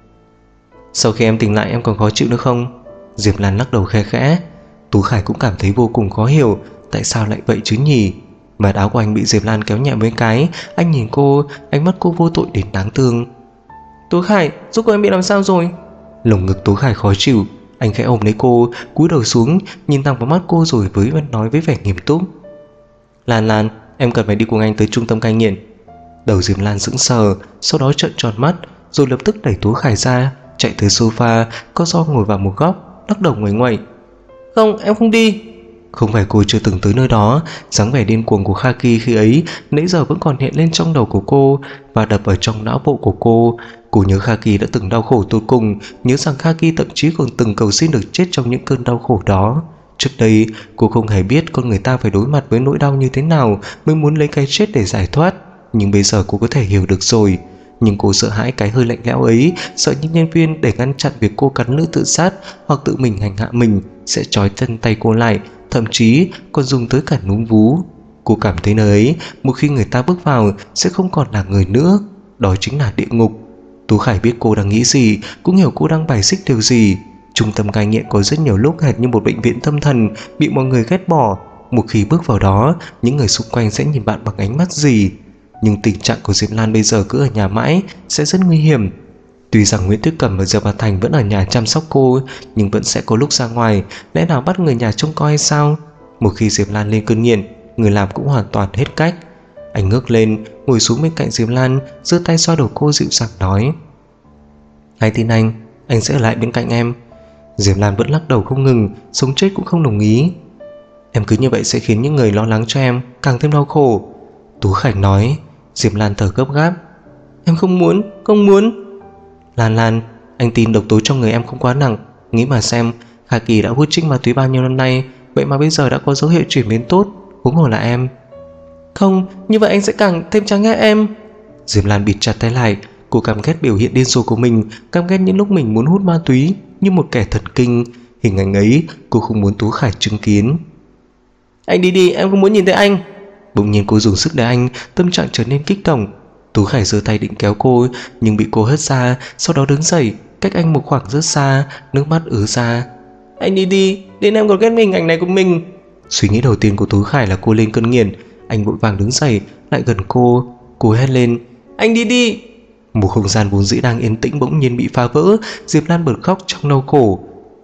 Sau khi em tỉnh lại em còn khó chịu nữa không? Diệp Lan lắc đầu khe khẽ. Tú Khải cũng cảm thấy vô cùng khó hiểu. Tại sao lại vậy chứ nhỉ? Vạt áo của anh bị Diệp Lan kéo nhẹ mấy cái. Anh nhìn cô, ánh mắt cô vô tội đến đáng thương. Tú Khải, giúp cô em bị làm sao rồi? Lồng ngực Tú Khải khó chịu. Anh khẽ ôm lấy cô, cúi đầu xuống, nhìn thẳng vào mắt cô rồi nói với vẻ nghiêm túc: Lan Lan, em cần phải đi cùng anh tới trung tâm cai nghiện. Đầu Diệp Lan sững sờ, sau đó trợn tròn mắt, rồi lập tức đẩy Tú Khải ra, chạy tới sofa, co ro ngồi vào một góc, lắc đầu nguầy nguậy: Không, em không đi. Không phải cô chưa từng tới nơi đó, dáng vẻ điên cuồng của Khaki khi ấy nãy giờ vẫn còn hiện lên trong đầu của cô và đập ở trong não bộ của cô. Cô nhớ Khaki đã từng đau khổ tột cùng, nhớ rằng Khaki thậm chí còn từng cầu xin được chết trong những cơn đau khổ đó. Trước đây cô không hề biết con người ta phải đối mặt với nỗi đau như thế nào mới muốn lấy cái chết để giải thoát, nhưng bây giờ cô có thể hiểu được rồi. Nhưng cô sợ hãi cái hơi lạnh lẽo ấy, sợ những nhân viên để ngăn chặn việc cô cắn lưỡi tự sát hoặc tự mình hành hạ mình sẽ trói chân tay cô lại, thậm chí còn dùng tới cả núm vú. Cô cảm thấy nơi ấy một khi người ta bước vào sẽ không còn là người nữa, đó chính là địa ngục. Tú Khải biết cô đang nghĩ gì, cũng hiểu cô đang bài xích điều gì. Trung tâm cai nghiện có rất nhiều lúc hệt như một bệnh viện tâm thần bị mọi người ghét bỏ. Một khi bước vào đó, những người xung quanh sẽ nhìn bạn bằng ánh mắt gì. Nhưng tình trạng của Diệp Lan bây giờ cứ ở nhà mãi sẽ rất nguy hiểm. Tuy rằng Nguyễn Tuyết Cẩm và Diệp Hà Thành vẫn ở nhà chăm sóc cô, nhưng vẫn sẽ có lúc ra ngoài. Lẽ nào bắt người nhà trông coi hay sao? Một khi Diệp Lan lên cơn nghiện, người làm cũng hoàn toàn hết cách. Anh ngước lên, ngồi xuống bên cạnh Diệp Lan, giơ tay xoa đầu cô dịu dàng nói: Hãy tin anh sẽ ở lại bên cạnh em. Diệp Lan vẫn lắc đầu không ngừng, sống chết cũng không đồng ý. Em cứ như vậy sẽ khiến những người lo lắng cho em càng thêm đau khổ, Tú Khải nói. Diệp Lan thở gấp gáp: Em không muốn. Lan Lan, anh tin độc tố trong người em không quá nặng. Nghĩ mà xem, Khả Kỳ đã hút trích ma túy bao nhiêu năm nay, vậy mà bây giờ đã có dấu hiệu chuyển biến tốt, huống hồ là em. Không, như vậy anh sẽ càng thêm chán ghét em. Diệp Lan bịt chặt tay lại. Cô căm ghét biểu hiện điên rồ của mình, căm ghét những lúc mình muốn hút ma túy như một kẻ thần kinh. Hình ảnh ấy cô không muốn Tú Khải chứng kiến. Anh đi, em không muốn nhìn thấy anh. Bỗng nhiên cô dùng sức đẩy anh, tâm trạng trở nên kích động. Tú Khải giơ tay định kéo cô, nhưng bị cô hất ra, sau đó đứng dậy, cách anh một khoảng rất xa, nước mắt ứa ra. Anh đi, đến em còn ghét hình ảnh này của mình. Suy nghĩ đầu tiên của Tú Khải là cô lên cơn nghiện. Anh vội vàng đứng dậy, lại gần cô hét lên: Anh đi. Một không gian vốn dĩ đang yên tĩnh bỗng nhiên bị phá vỡ. Diệp Lan bật khóc trong đau khổ.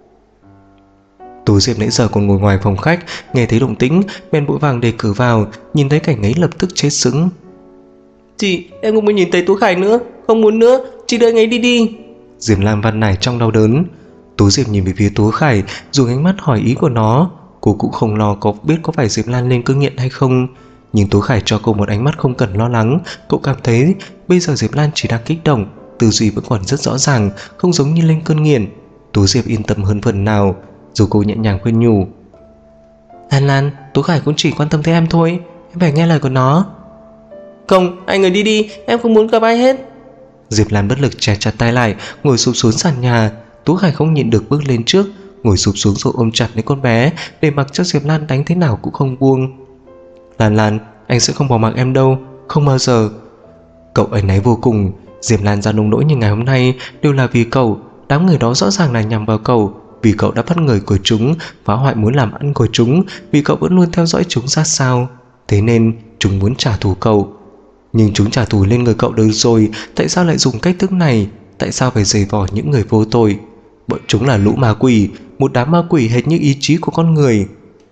Tú Diệp nãy giờ còn ngồi ngoài phòng khách, nghe thấy động tĩnh bèn vội vàng đề cửa vào, nhìn thấy cảnh ấy lập tức chết sững. Chị, em không muốn nhìn thấy Tú Khải nữa, không muốn nữa, chị đợi anh ấy đi. Diệp Lan van nài trong đau đớn. Tú Diệp nhìn về phía Tú Khải, dùng ánh mắt hỏi ý của nó. Cô cũng không lo biết có phải Diệp Lan lên cơn nghiện hay không, nhưng Tú Khải cho cô một ánh mắt không cần lo lắng. Cậu cảm thấy bây giờ Diệp Lan chỉ đang kích động, tư duy vẫn còn rất rõ ràng, không giống như lên cơn nghiện. Tú Diệp yên tâm hơn phần nào, dù cô nhẹ nhàng khuyên nhủ: Lan, Tú Khải cũng chỉ quan tâm tới em thôi, em phải nghe lời của nó. Không, anh người đi, em không muốn gặp ai hết. Diệp Lan bất lực che chặt tay lại, ngồi sụp xuống sàn nhà. Tú Khải không nhịn được bước lên trước, ngồi sụp xuống rồi ôm chặt lấy con bé, để mặc cho Diệp Lan đánh thế nào cũng không buông. Lan Lan, anh sẽ không bỏ mặc em đâu, không bao giờ. Cậu áy náy vô cùng. Diệp Lan ra nông nỗi như ngày hôm nay đều là vì cậu. Đám người đó rõ ràng là nhằm vào cậu, vì cậu đã bắt người của chúng, phá hoại muốn làm ăn của chúng, vì cậu vẫn luôn theo dõi chúng ra sao. Thế nên chúng muốn trả thù cậu. Nhưng chúng trả thù lên người cậu được rồi, tại sao lại dùng cách thức này? Tại sao phải giày vò những người vô tội? Bọn chúng là lũ ma quỷ, một đám ma quỷ hệt như ý chí của con người.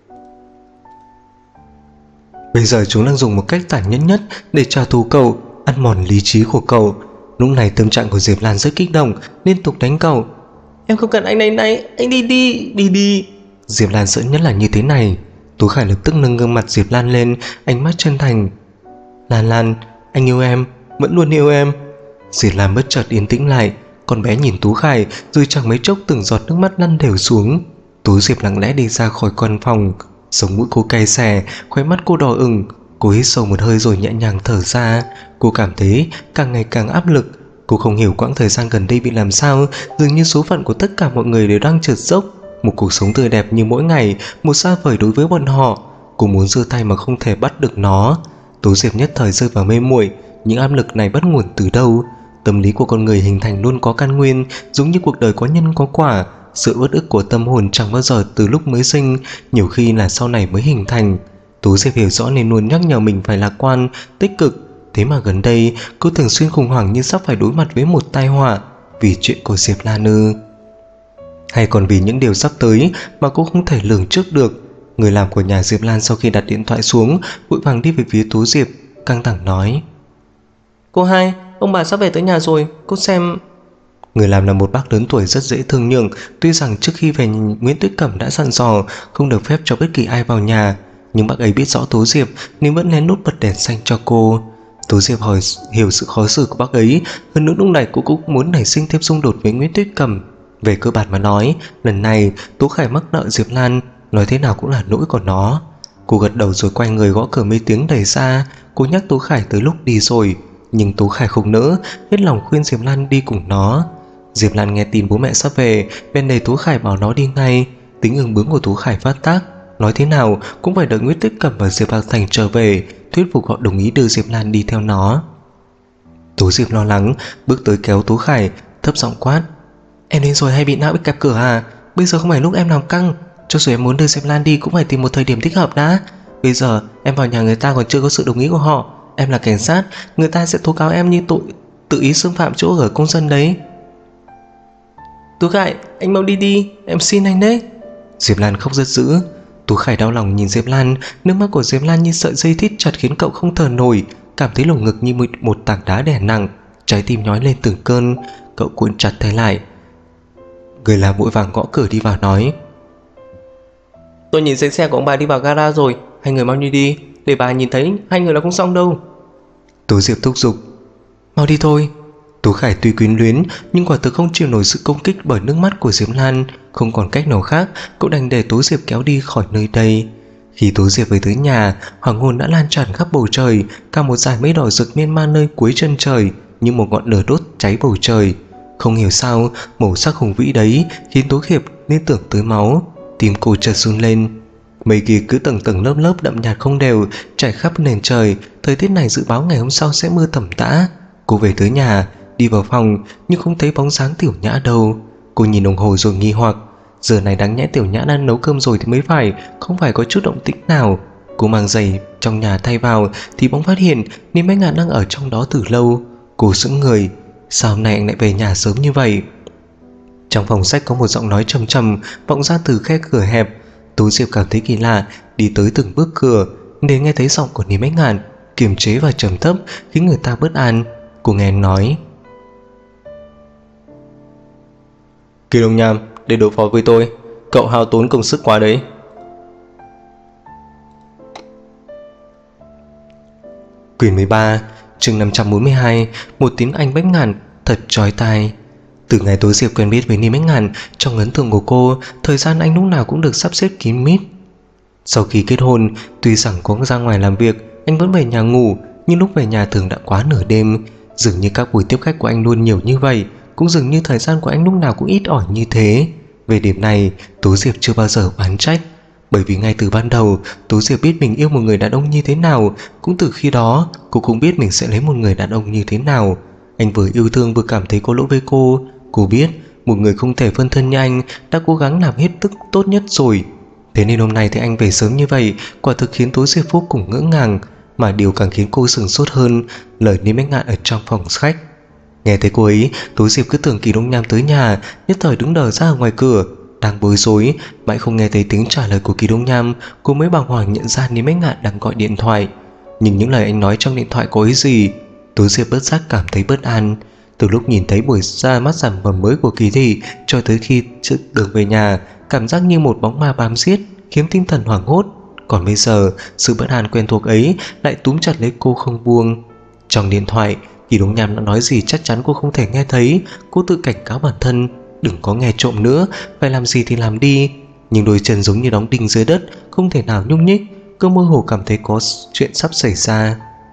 Bây giờ chúng đang dùng một cách tàn nhẫn nhất để trả thù cậu, ăn mòn lý trí của cậu. Lúc này tâm trạng của Diệp Lan rất kích động, liên tục đánh cậu. Em không cần anh này, anh đi. Diệp Lan sợ nhất là như thế này. Tú Khải lập tức nâng gương mặt Diệp Lan lên, ánh mắt chân thành. Lan Lan, anh yêu em, vẫn luôn yêu em. Diệp Lan bất chợt yên tĩnh lại. Con bé nhìn Tú Khải, rồi chẳng mấy chốc từng giọt nước mắt lăn đều xuống. Tú Diệp lặng lẽ đi ra khỏi căn phòng. Sống mũi cô cay xè, khóe mắt cô đỏ ửng. Cô hít sâu một hơi rồi nhẹ nhàng thở ra. Cô cảm thấy càng ngày càng áp lực. Cô không hiểu quãng thời gian gần đây bị làm sao, dường như số phận của tất cả mọi người đều đang trượt dốc. Một cuộc sống tươi đẹp như mỗi ngày, một xa vời đối với bọn họ. Cô muốn giơ tay mà không thể bắt được nó. Tú Diệp nhất thời rơi vào mê muội. Những áp lực này bắt nguồn từ đâu? Tâm lý của con người hình thành luôn có căn nguyên, giống như cuộc đời có nhân có quả. Sự uất ức của tâm hồn chẳng bao giờ từ lúc mới sinh, nhiều khi là sau này mới hình thành. Tú Diệp hiểu rõ nên luôn nhắc nhở mình phải lạc quan, tích cực. Thế mà gần đây cô thường xuyên khủng hoảng như sắp phải đối mặt với một tai họa. Vì chuyện của Diệp Lan ư? Hay còn vì những điều sắp tới mà cô không thể lường trước được? Người làm của nhà Diệp Lan sau khi đặt điện thoại xuống, vội vàng đi về phía Tú Diệp, căng thẳng nói. Cô hai, ông bà sắp về tới nhà rồi, cô xem. Người làm là một bác lớn tuổi rất dễ thương nhường. Tuy rằng trước khi về Nguyễn Tuyết Cẩm đã dặn dò không được phép cho bất kỳ ai vào nhà, nhưng bác ấy biết rõ Tú Diệp nên vẫn lén lút bật đèn xanh cho cô. Tú Diệp hiểu sự khó xử của bác ấy. Hơn nữa lúc này cô cũng muốn nảy sinh thêm xung đột với Nguyễn Tuyết Cẩm. Về cơ bản mà nói, lần này Tú Khải mắc nợ Diệp Lan, nói thế nào cũng là lỗi của nó. Cô gật đầu rồi quay người gõ cửa mấy tiếng đẩy ra. Cô nhắc Tú Khải tới lúc đi rồi, nhưng Tú Khải không nỡ, hết lòng khuyên Diệp Lan đi cùng nó. Diệp Lan nghe tin bố mẹ sắp về, bên này Tú Khải bảo nó đi ngay. Tính ương bướng của Tú Khải phát tác, nói thế nào cũng phải đợi Nguyễn Tuyết Cẩm và Diệp Hạc Thành trở về, thuyết phục họ đồng ý đưa Diệp Lan đi theo nó. Tú Diệp lo lắng bước tới kéo Tú Khải, thấp giọng quát. Em đến rồi hay bị não bị kẹp cửa à? Bây giờ không phải lúc em làm căng. Cho dù em muốn đưa Diệp Lan đi cũng phải tìm một thời điểm thích hợp đã. Bây giờ em vào nhà người ta còn chưa có sự đồng ý của họ. Em là cảnh sát, người ta sẽ tố cáo em như tội tự ý xâm phạm chỗ ở công dân đấy. Tú Khải, anh mau đi, em xin anh đấy. Diệp Lan khóc rất dữ. Tú Khải đau lòng nhìn Diệp Lan. Nước mắt của Diệp Lan như sợi dây thít chặt khiến cậu không thở nổi, cảm thấy lồng ngực như một tảng đá đè nặng, trái tim nhói lên từng cơn. Cậu cuộn chặt tay lại. Người làm vội vàng gõ cửa đi vào nói. Tôi nhìn thấy xe của ông bà đi vào gara rồi, hai người mau đi, để bà nhìn thấy hai người là không xong đâu. Tú Diệp thúc giục. Mau đi thôi. Tú Khải tuy quyến luyến nhưng quả thực không chịu nổi sự công kích bởi nước mắt của Diệp Lan. Không còn cách nào khác, cậu đành để Tú Diệp kéo đi khỏi nơi đây. Khi Tú Diệp về tới nhà, hoàng hôn đã lan tràn khắp bầu trời. Cả một dải mây đỏ rực miên man nơi cuối chân trời, như một ngọn lửa đốt cháy bầu trời. Không hiểu sao màu sắc hùng vĩ đấy khiến Tú Diệp liên tưởng tới máu. Tim cô chợt run lên. Mây kia cứ tầng tầng lớp lớp đậm nhạt không đều trải khắp nền trời. Thời tiết này dự báo ngày hôm sau sẽ mưa tầm tã. Cô về tới nhà, đi vào phòng nhưng không thấy bóng dáng Tiểu Nhã đâu. Cô nhìn đồng hồ rồi nghi hoặc. Giờ này đáng nhẽ Tiểu Nhã đang nấu cơm rồi thì mới phải, không phải có chút động tĩnh nào. Cô mang giày trong nhà thay vào thì bỗng phát hiện Niêm Bách Ngạn đang ở trong đó từ lâu. Cô sững người. Sao hôm nay anh lại về nhà sớm như vậy? Trong phòng sách có một giọng nói trầm trầm vọng ra từ khe cửa hẹp. Tú Diệp cảm thấy kỳ lạ, đi tới từng bước cửa để nghe thấy giọng của Niêm Bách Ngạn kiềm chế và trầm thấp khiến người ta bất an. Cô nghe anh nói. Kỳ Đông Nham, để đối phó với tôi, cậu hao tốn công sức quá đấy. Quyển 13, chương 542, một tiếng Anh Bách Ngạn thật chói tai. Từ ngày Tú Diệp quen biết với Niêm Bách Ngạn, trong ấn tượng của cô, thời gian anh lúc nào cũng được sắp xếp kín mít. Sau khi kết hôn, tuy rằng có ra ngoài làm việc, anh vẫn về nhà ngủ, nhưng lúc về nhà thường đã quá nửa đêm. Dường như các buổi tiếp khách của anh luôn nhiều như vậy, cũng dường như thời gian của anh lúc nào cũng ít ỏi như thế. Về điểm này, Tú Diệp chưa bao giờ oán trách, bởi vì ngay từ ban đầu Tú Diệp biết mình yêu một người đàn ông như thế nào, cũng từ khi đó cô cũng biết mình sẽ lấy một người đàn ông như thế nào. Anh vừa yêu thương vừa cảm thấy có lỗi với cô. Cô biết một người không thể phân thân như anh đã cố gắng làm hết sức tốt nhất rồi. Thế nên hôm nay thấy anh về sớm như vậy quả thực khiến Tú Diệp vô cùng ngỡ ngàng. Mà điều càng khiến cô sửng sốt hơn, lời Niêm Bách Ngạn ở trong phòng khách. Nghe thấy cô ấy, Tú Diệp cứ tưởng Kỳ Đông Nham tới nhà, nhất thời đứng đờ ra ở ngoài cửa. Đang bối rối, mãi không nghe thấy tiếng trả lời của Kỳ Đông Nham, cô mới bàng hoàng nhận ra Niêm Bách Ngạn đang gọi điện thoại. Nhưng những lời anh nói trong điện thoại có ý gì? Tú Diệp bất giác cảm thấy bất an. Từ lúc nhìn thấy buổi ra mắt sản phẩm mới của Kỳ Thị cho tới khi đường về nhà, cảm giác như một bóng ma bám giết, khiến tinh thần hoảng hốt. Còn bây giờ, sự bất an quen thuộc ấy lại túm chặt lấy cô không buông. Trong điện thoại, Kỳ Đông Nham đã nói gì chắc chắn cô không thể nghe thấy. Cô tự cảnh cáo bản thân đừng có nghe trộm nữa, phải làm gì thì làm đi. Nhưng đôi chân giống như đóng đinh dưới đất, không thể nào nhúc nhích. Cô mơ hồ cảm thấy có chuyện sắp xảy ra.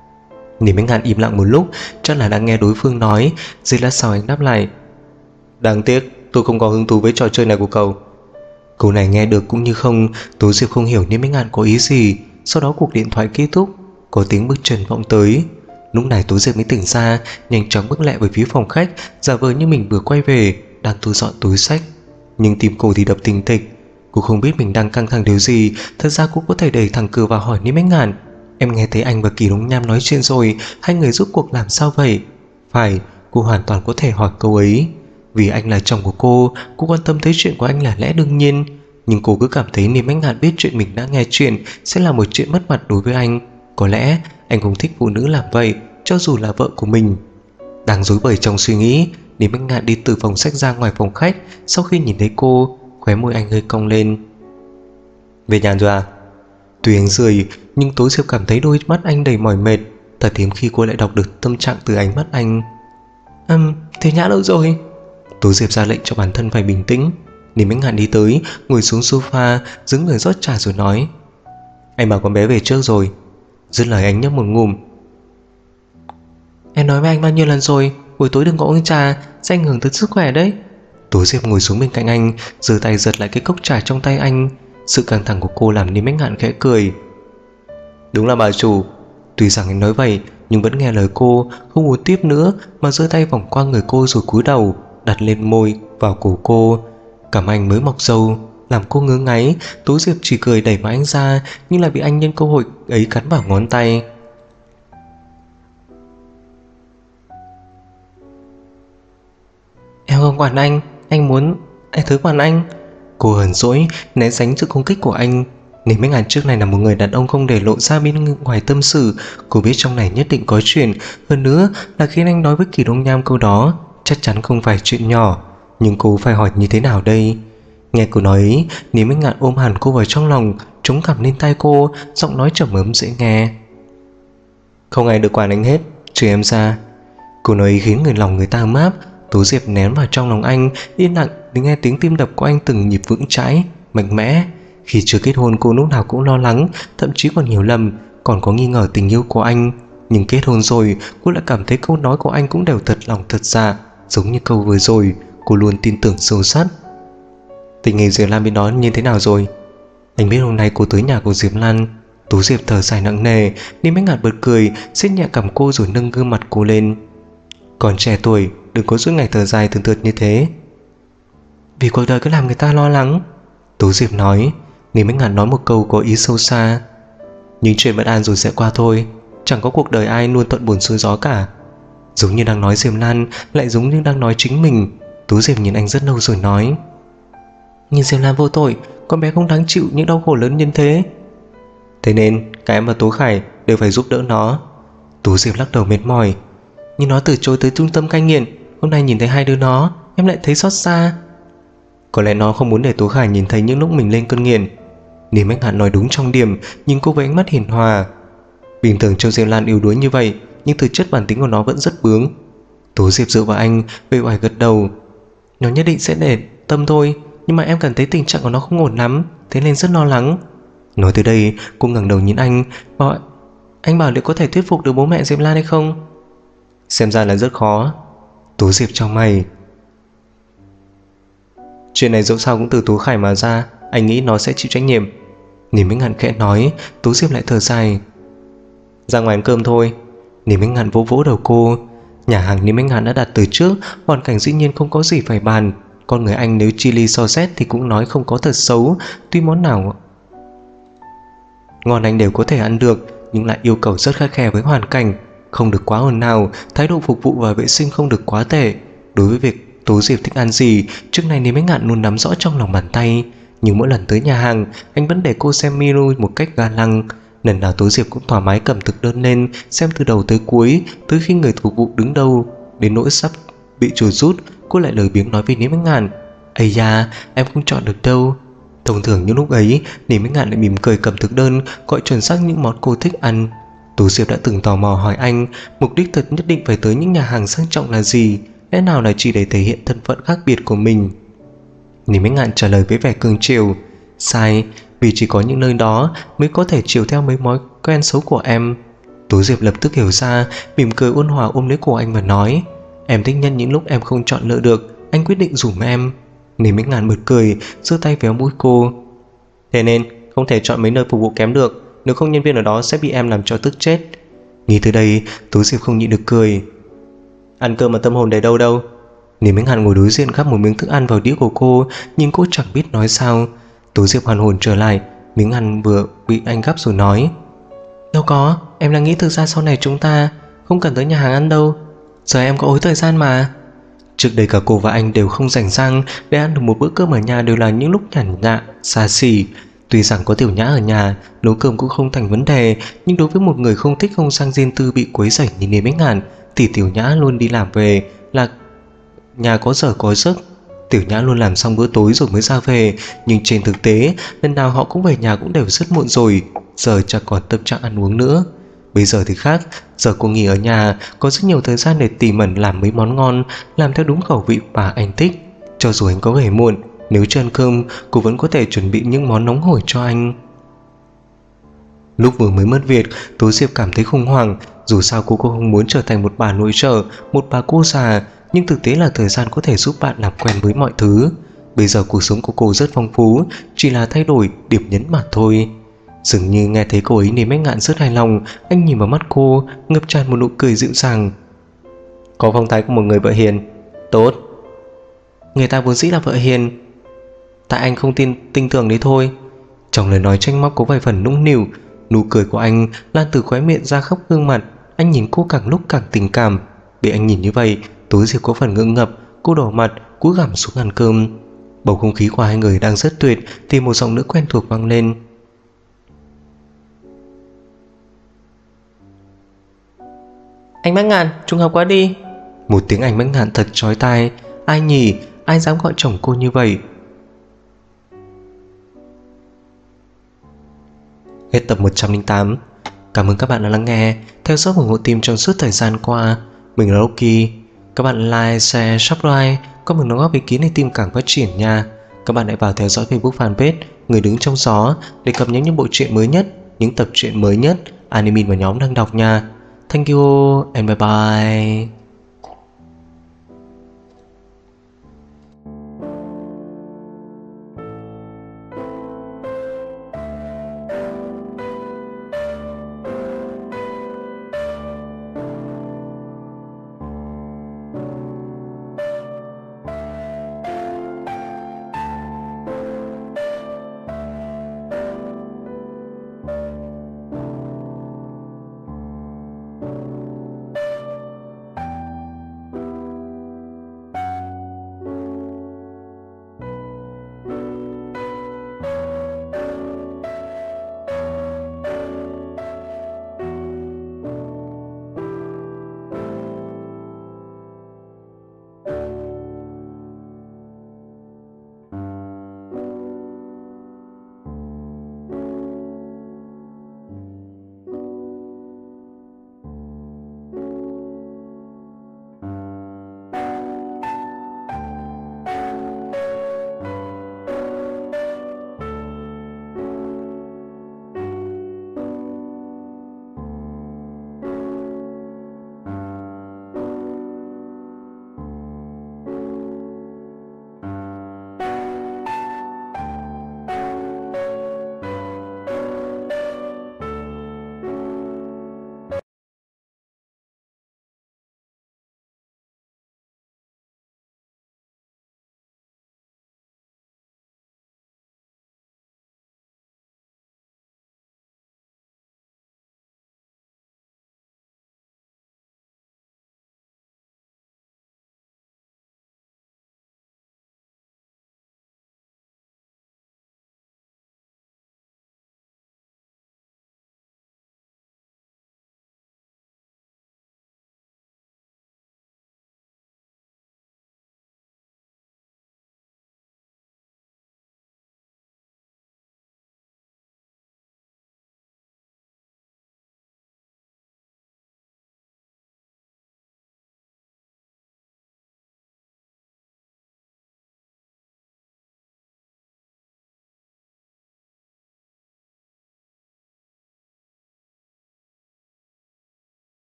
Niêm Bách Ngạn im lặng một lúc, chắc là đang nghe đối phương nói. Giây lát sau anh đáp lại: đáng tiếc tôi không có hứng thú với trò chơi này của cậu. Câu này nghe được cũng như không. Tú Diệp không hiểu Niêm Bách Ngạn có ý gì. Sau đó cuộc điện thoại kết thúc, có tiếng bước chân vọng tới. Lúc này Tú Diệp mới tỉnh ra, nhanh chóng bước lại về phía phòng khách, giả vờ như mình vừa quay về, đang thu dọn túi xách. Nhưng tim cô thì đập thình thịch. Cô không biết mình đang căng thẳng điều gì. Thật ra cô có thể đẩy thẳng cửa vào hỏi Niêm Bách Ngạn: em nghe thấy anh và Kỳ Đông Nham nói chuyện rồi, hai người rốt cuộc làm sao vậy? Phải, cô hoàn toàn có thể hỏi câu ấy. Vì anh là chồng của cô quan tâm tới chuyện của anh là lẽ đương nhiên. Nhưng cô cứ cảm thấy Niêm Bách Ngạn biết chuyện mình đã nghe chuyện sẽ là một chuyện mất mặt đối với anh. Có lẽ anh không thích phụ nữ làm vậy, cho dù là vợ của mình. Đang rối bời trong suy nghĩ, Niêm Bách Ngạn đi từ phòng sách ra ngoài phòng khách. Sau khi nhìn thấy cô, khóe môi anh hơi cong lên. Về nhà rồi à? Tuy anh rời, nhưng Tố Diệp cảm thấy đôi mắt anh đầy mỏi mệt. Thật hiếm khi cô lại đọc được tâm trạng từ ánh mắt anh. Thế Nhã đâu rồi? Tố Diệp ra lệnh cho bản thân phải bình tĩnh. Niêm Bách Ngạn đi tới, ngồi xuống sofa, dứng người rót trà rồi nói: anh bảo con bé về trước rồi. Dứt lời anh nhấp một ngụm. Em nói với anh bao nhiêu lần rồi, buổi tối đừng có uống trà, sẽ ảnh hưởng tới sức khỏe đấy. Tố Diệp ngồi xuống bên cạnh anh, giơ tay giật lại cái cốc trà trong tay anh. Sự căng thẳng của cô làm Niêm Bách Ngạn khẽ cười. Đúng là bà chủ. Tuy rằng anh nói vậy nhưng vẫn nghe lời cô, không muốn tiếp nữa mà giơ tay vòng qua người cô rồi cúi đầu đặt lên môi vào cổ cô. Cảm anh mới mọc râu làm cô ngứa ngáy. Tố Diệp chỉ cười đẩy má anh ra, nhưng lại bị anh nhân cơ hội ấy cắn vào ngón tay. Em không quản anh muốn anh thứ quản anh. Cô hờn dỗi né tránh sự công kích của anh. Niêm Bách Ngạn trước này là một người đàn ông không để lộ ra bên ngoài tâm sự. Cô biết trong này nhất định có chuyện. Hơn nữa là khi anh nói với Kỳ Đông Nham câu đó chắc chắn không phải chuyện nhỏ. Nhưng cô phải hỏi như thế nào đây? Nghe cô nói ấy, Niêm Bách Ngạn ôm hẳn cô vào trong lòng, chống cằm lên tay cô, giọng nói trầm ấm dễ nghe. Không ai được quản anh hết, trừ em ra. Cô nói ý khiến lòng người ta ấm áp. Tố Diệp nén vào trong lòng anh, yên lặng để nghe tiếng tim đập của anh từng nhịp vững chãi, mạnh mẽ. Khi chưa kết hôn cô lúc nào cũng lo lắng, thậm chí còn hiểu lầm, còn có nghi ngờ tình yêu của anh. Nhưng kết hôn rồi, cô lại cảm thấy câu nói của anh cũng đều thật lòng thật dạ. Giống như câu vừa rồi, cô luôn tin tưởng sâu sắc. Tình hình Diệp Lan bên đó như thế nào rồi? Anh biết hôm nay cô tới nhà của Diệp Lan. Tú Diệp thở dài nặng nề. Niêm Bách Ngạn bật cười, siết nhẹ cằm cô rồi nâng gương mặt cô lên. Còn trẻ tuổi, đừng có suốt ngày thở dài thường thượt như thế. Vì cuộc đời cứ làm người ta lo lắng, Tú Diệp nói. Niêm Bách Ngạn nói một câu có ý sâu xa. Nhưng chuyện bất an rồi sẽ qua thôi. Chẳng có cuộc đời ai luôn thuận buồm xuôi gió cả. Giống như đang nói Diệp Lan, lại giống như đang nói chính mình. Tú Diệp nhìn anh rất lâu rồi nói: nhưng Diệp Lan vô tội, con bé không đáng chịu những đau khổ lớn như thế. Thế nên cả em và Tố Khải đều phải giúp đỡ nó. Tú Diệp lắc đầu mệt mỏi. Nhưng nó từ chối tới trung tâm cai nghiện. Hôm nay nhìn thấy hai đứa nó, em lại thấy xót xa. Có lẽ nó không muốn để Tố Khải nhìn thấy những lúc mình lên cơn nghiện. Niêm Bách Ngạn nói đúng trong điểm, nhìn cô với ánh mắt hiền hòa. Bình thường trông Diệp Lan yếu đuối như vậy, nhưng thực chất bản tính của nó vẫn rất bướng. Tố Diệp dựa vào anh, uể oải gật đầu. Nó nhất định sẽ để tâm thôi, nhưng mà em cảm thấy tình trạng của nó không ổn lắm, thế nên rất lo lắng. Nói tới đây, cô ngẩng đầu nhìn anh, bảo anh bảo liệu có thể thuyết phục được bố mẹ Diệp Lan hay không? Xem ra là rất khó. Tố Diệp trong mày. Chuyện này dẫu sao cũng từ Tố Khải mà ra, anh nghĩ nó sẽ chịu trách nhiệm. Niềm Minh Ngạn khẽ nói. Tố Diệp lại thở dài. Ra ngoài ăn cơm thôi. Niềm Minh Ngạn vỗ vỗ đầu cô. Nhà hàng Niềm Minh Ngạn đã đặt từ trước, hoàn cảnh dĩ nhiên không có gì phải bàn. Con người anh nếu chi ly so xét thì cũng nói không có thật xấu. Tuy món nào ngon anh đều có thể ăn được, nhưng lại yêu cầu rất khắt khe với hoàn cảnh. Không được quá ồn ào, thái độ phục vụ và vệ sinh không được quá tệ. Đối với việc Tố Diệp thích ăn gì, trước này Niềm Minh Ngạn luôn nắm rõ trong lòng bàn tay. Nhưng mỗi lần tới nhà hàng, anh vẫn để cô xem menu một cách ga lăng. Lần nào Tố Diệp cũng thoải mái cầm thực đơn lên, xem từ đầu tới cuối, tới khi người phục vụ đứng đâu. Đến nỗi sắp bị chuột rút, cô lại lười biếng nói với Niềm Minh Ngạn: "Ây da, em không chọn được đâu." Thông thường những lúc ấy, Niềm Minh Ngạn lại mỉm cười cầm thực đơn, gọi chuẩn xác những món cô thích ăn. Tố Diệp đã từng tò mò hỏi anh, mục đích thật nhất định phải tới những nhà hàng sang trọng là gì? Lẽ nào là chỉ để thể hiện thân phận khác biệt của mình? Niềm Minh Ngạn trả lời với vẻ cương chiều: "Sai, vì chỉ có những nơi đó mới có thể chiều theo mấy mối quen xấu của em." Tố Diệp lập tức hiểu ra, mỉm cười ôn hòa ôm lấy cổ anh và nói: "Em thích nhân những lúc em không chọn lựa được, anh quyết định dùm em." Niềm Minh Ngạn bật cười, giơ tay véo mũi cô: "Thế nên không thể chọn mấy nơi phục vụ kém được, nếu không nhân viên ở đó sẽ bị em làm cho tức chết." Nghĩ từ đây, Tố Diệp không nhịn được cười. "Ăn cơm mà tâm hồn để đâu đâu." Niềm Minh Ngạn ngồi đối diện gắp một miếng thức ăn vào đĩa của cô, nhưng cô chẳng biết nói sao. Tố Diệp hoàn hồn trở lại, miếng ăn vừa bị anh gắp rồi nói: "Đâu có, em đang nghĩ thực ra sau này chúng ta không cần tới nhà hàng ăn đâu. Giờ em có ối thời gian mà." Trước đây cả cô và anh đều không rảnh rang để ăn được một bữa cơm ở nhà, đều là những lúc nhàn nhã, xa xỉ. Tuy rằng có Tiểu Nhã ở nhà, nấu cơm cũng không thành vấn đề, nhưng đối với một người không thích không gian riêng tư bị quấy rầy như Niềm Minh Ngạn thì Tiểu Nhã luôn đi làm về là nhà có giờ có giấc. Tiểu Nhã luôn làm xong bữa tối rồi mới ra về, nhưng trên thực tế lần nào họ cũng về nhà cũng đều rất muộn rồi, giờ chẳng còn tâm trạng ăn uống nữa. Bây giờ thì khác, giờ cô nghỉ ở nhà, có rất nhiều thời gian để tỉ mẩn làm mấy món ngon, làm theo đúng khẩu vị mà anh thích. Cho dù anh có về muộn, nếu chưa ăn cơm, cô vẫn có thể chuẩn bị những món nóng hổi cho anh. Lúc vừa mới mất việc, Tố Diệp cảm thấy khủng hoảng. Dù sao cô cũng không muốn trở thành một bà nội trợ, một bà cô già, nhưng thực tế là thời gian có thể giúp bạn làm quen với mọi thứ. Bây giờ cuộc sống của cô rất phong phú, chỉ là thay đổi điểm nhấn mà thôi. Dường như nghe thấy cô ấy, Niềm Minh Ngạn rất hài lòng. Anh nhìn vào mắt cô, ngập tràn một nụ cười dịu dàng. "Có phong thái của một người vợ hiền. Tốt." "Người ta vốn dĩ là vợ hiền, tại anh không tin tưởng đấy thôi." Trong lời nói tranh móc có vài phần nũng nịu. Nụ cười của anh lan từ khóe miệng ra khắp gương mặt. Anh nhìn cô càng lúc càng tình cảm. Bị anh nhìn như vậy, Tố Diệp có phần ngượng ngập. Cô đỏ mặt, cúi gằm xuống ăn cơm. Bầu không khí của hai người đang rất tuyệt thì một giọng nữ quen thuộc vang lên: "Anh Bác Ngạn, trùng hợp quá đi." Một tiếng Anh Bác Ngạn thật chói tai. Ai nhỉ? Ai dám gọi chồng cô như vậy? Hết tập 108. Cảm ơn các bạn đã lắng nghe, theo dõi ủng hộ team trong suốt thời gian qua. Mình là Rocky. Các bạn like, share, subscribe, comment đóng góp ý kiến để team càng phát triển nha. Các bạn hãy vào theo dõi Facebook fanpage Người Đứng Trong Gió để cập nhật những bộ truyện mới nhất, những tập truyện mới nhất, anime mà nhóm đang đọc nha. Thank you and bye bye.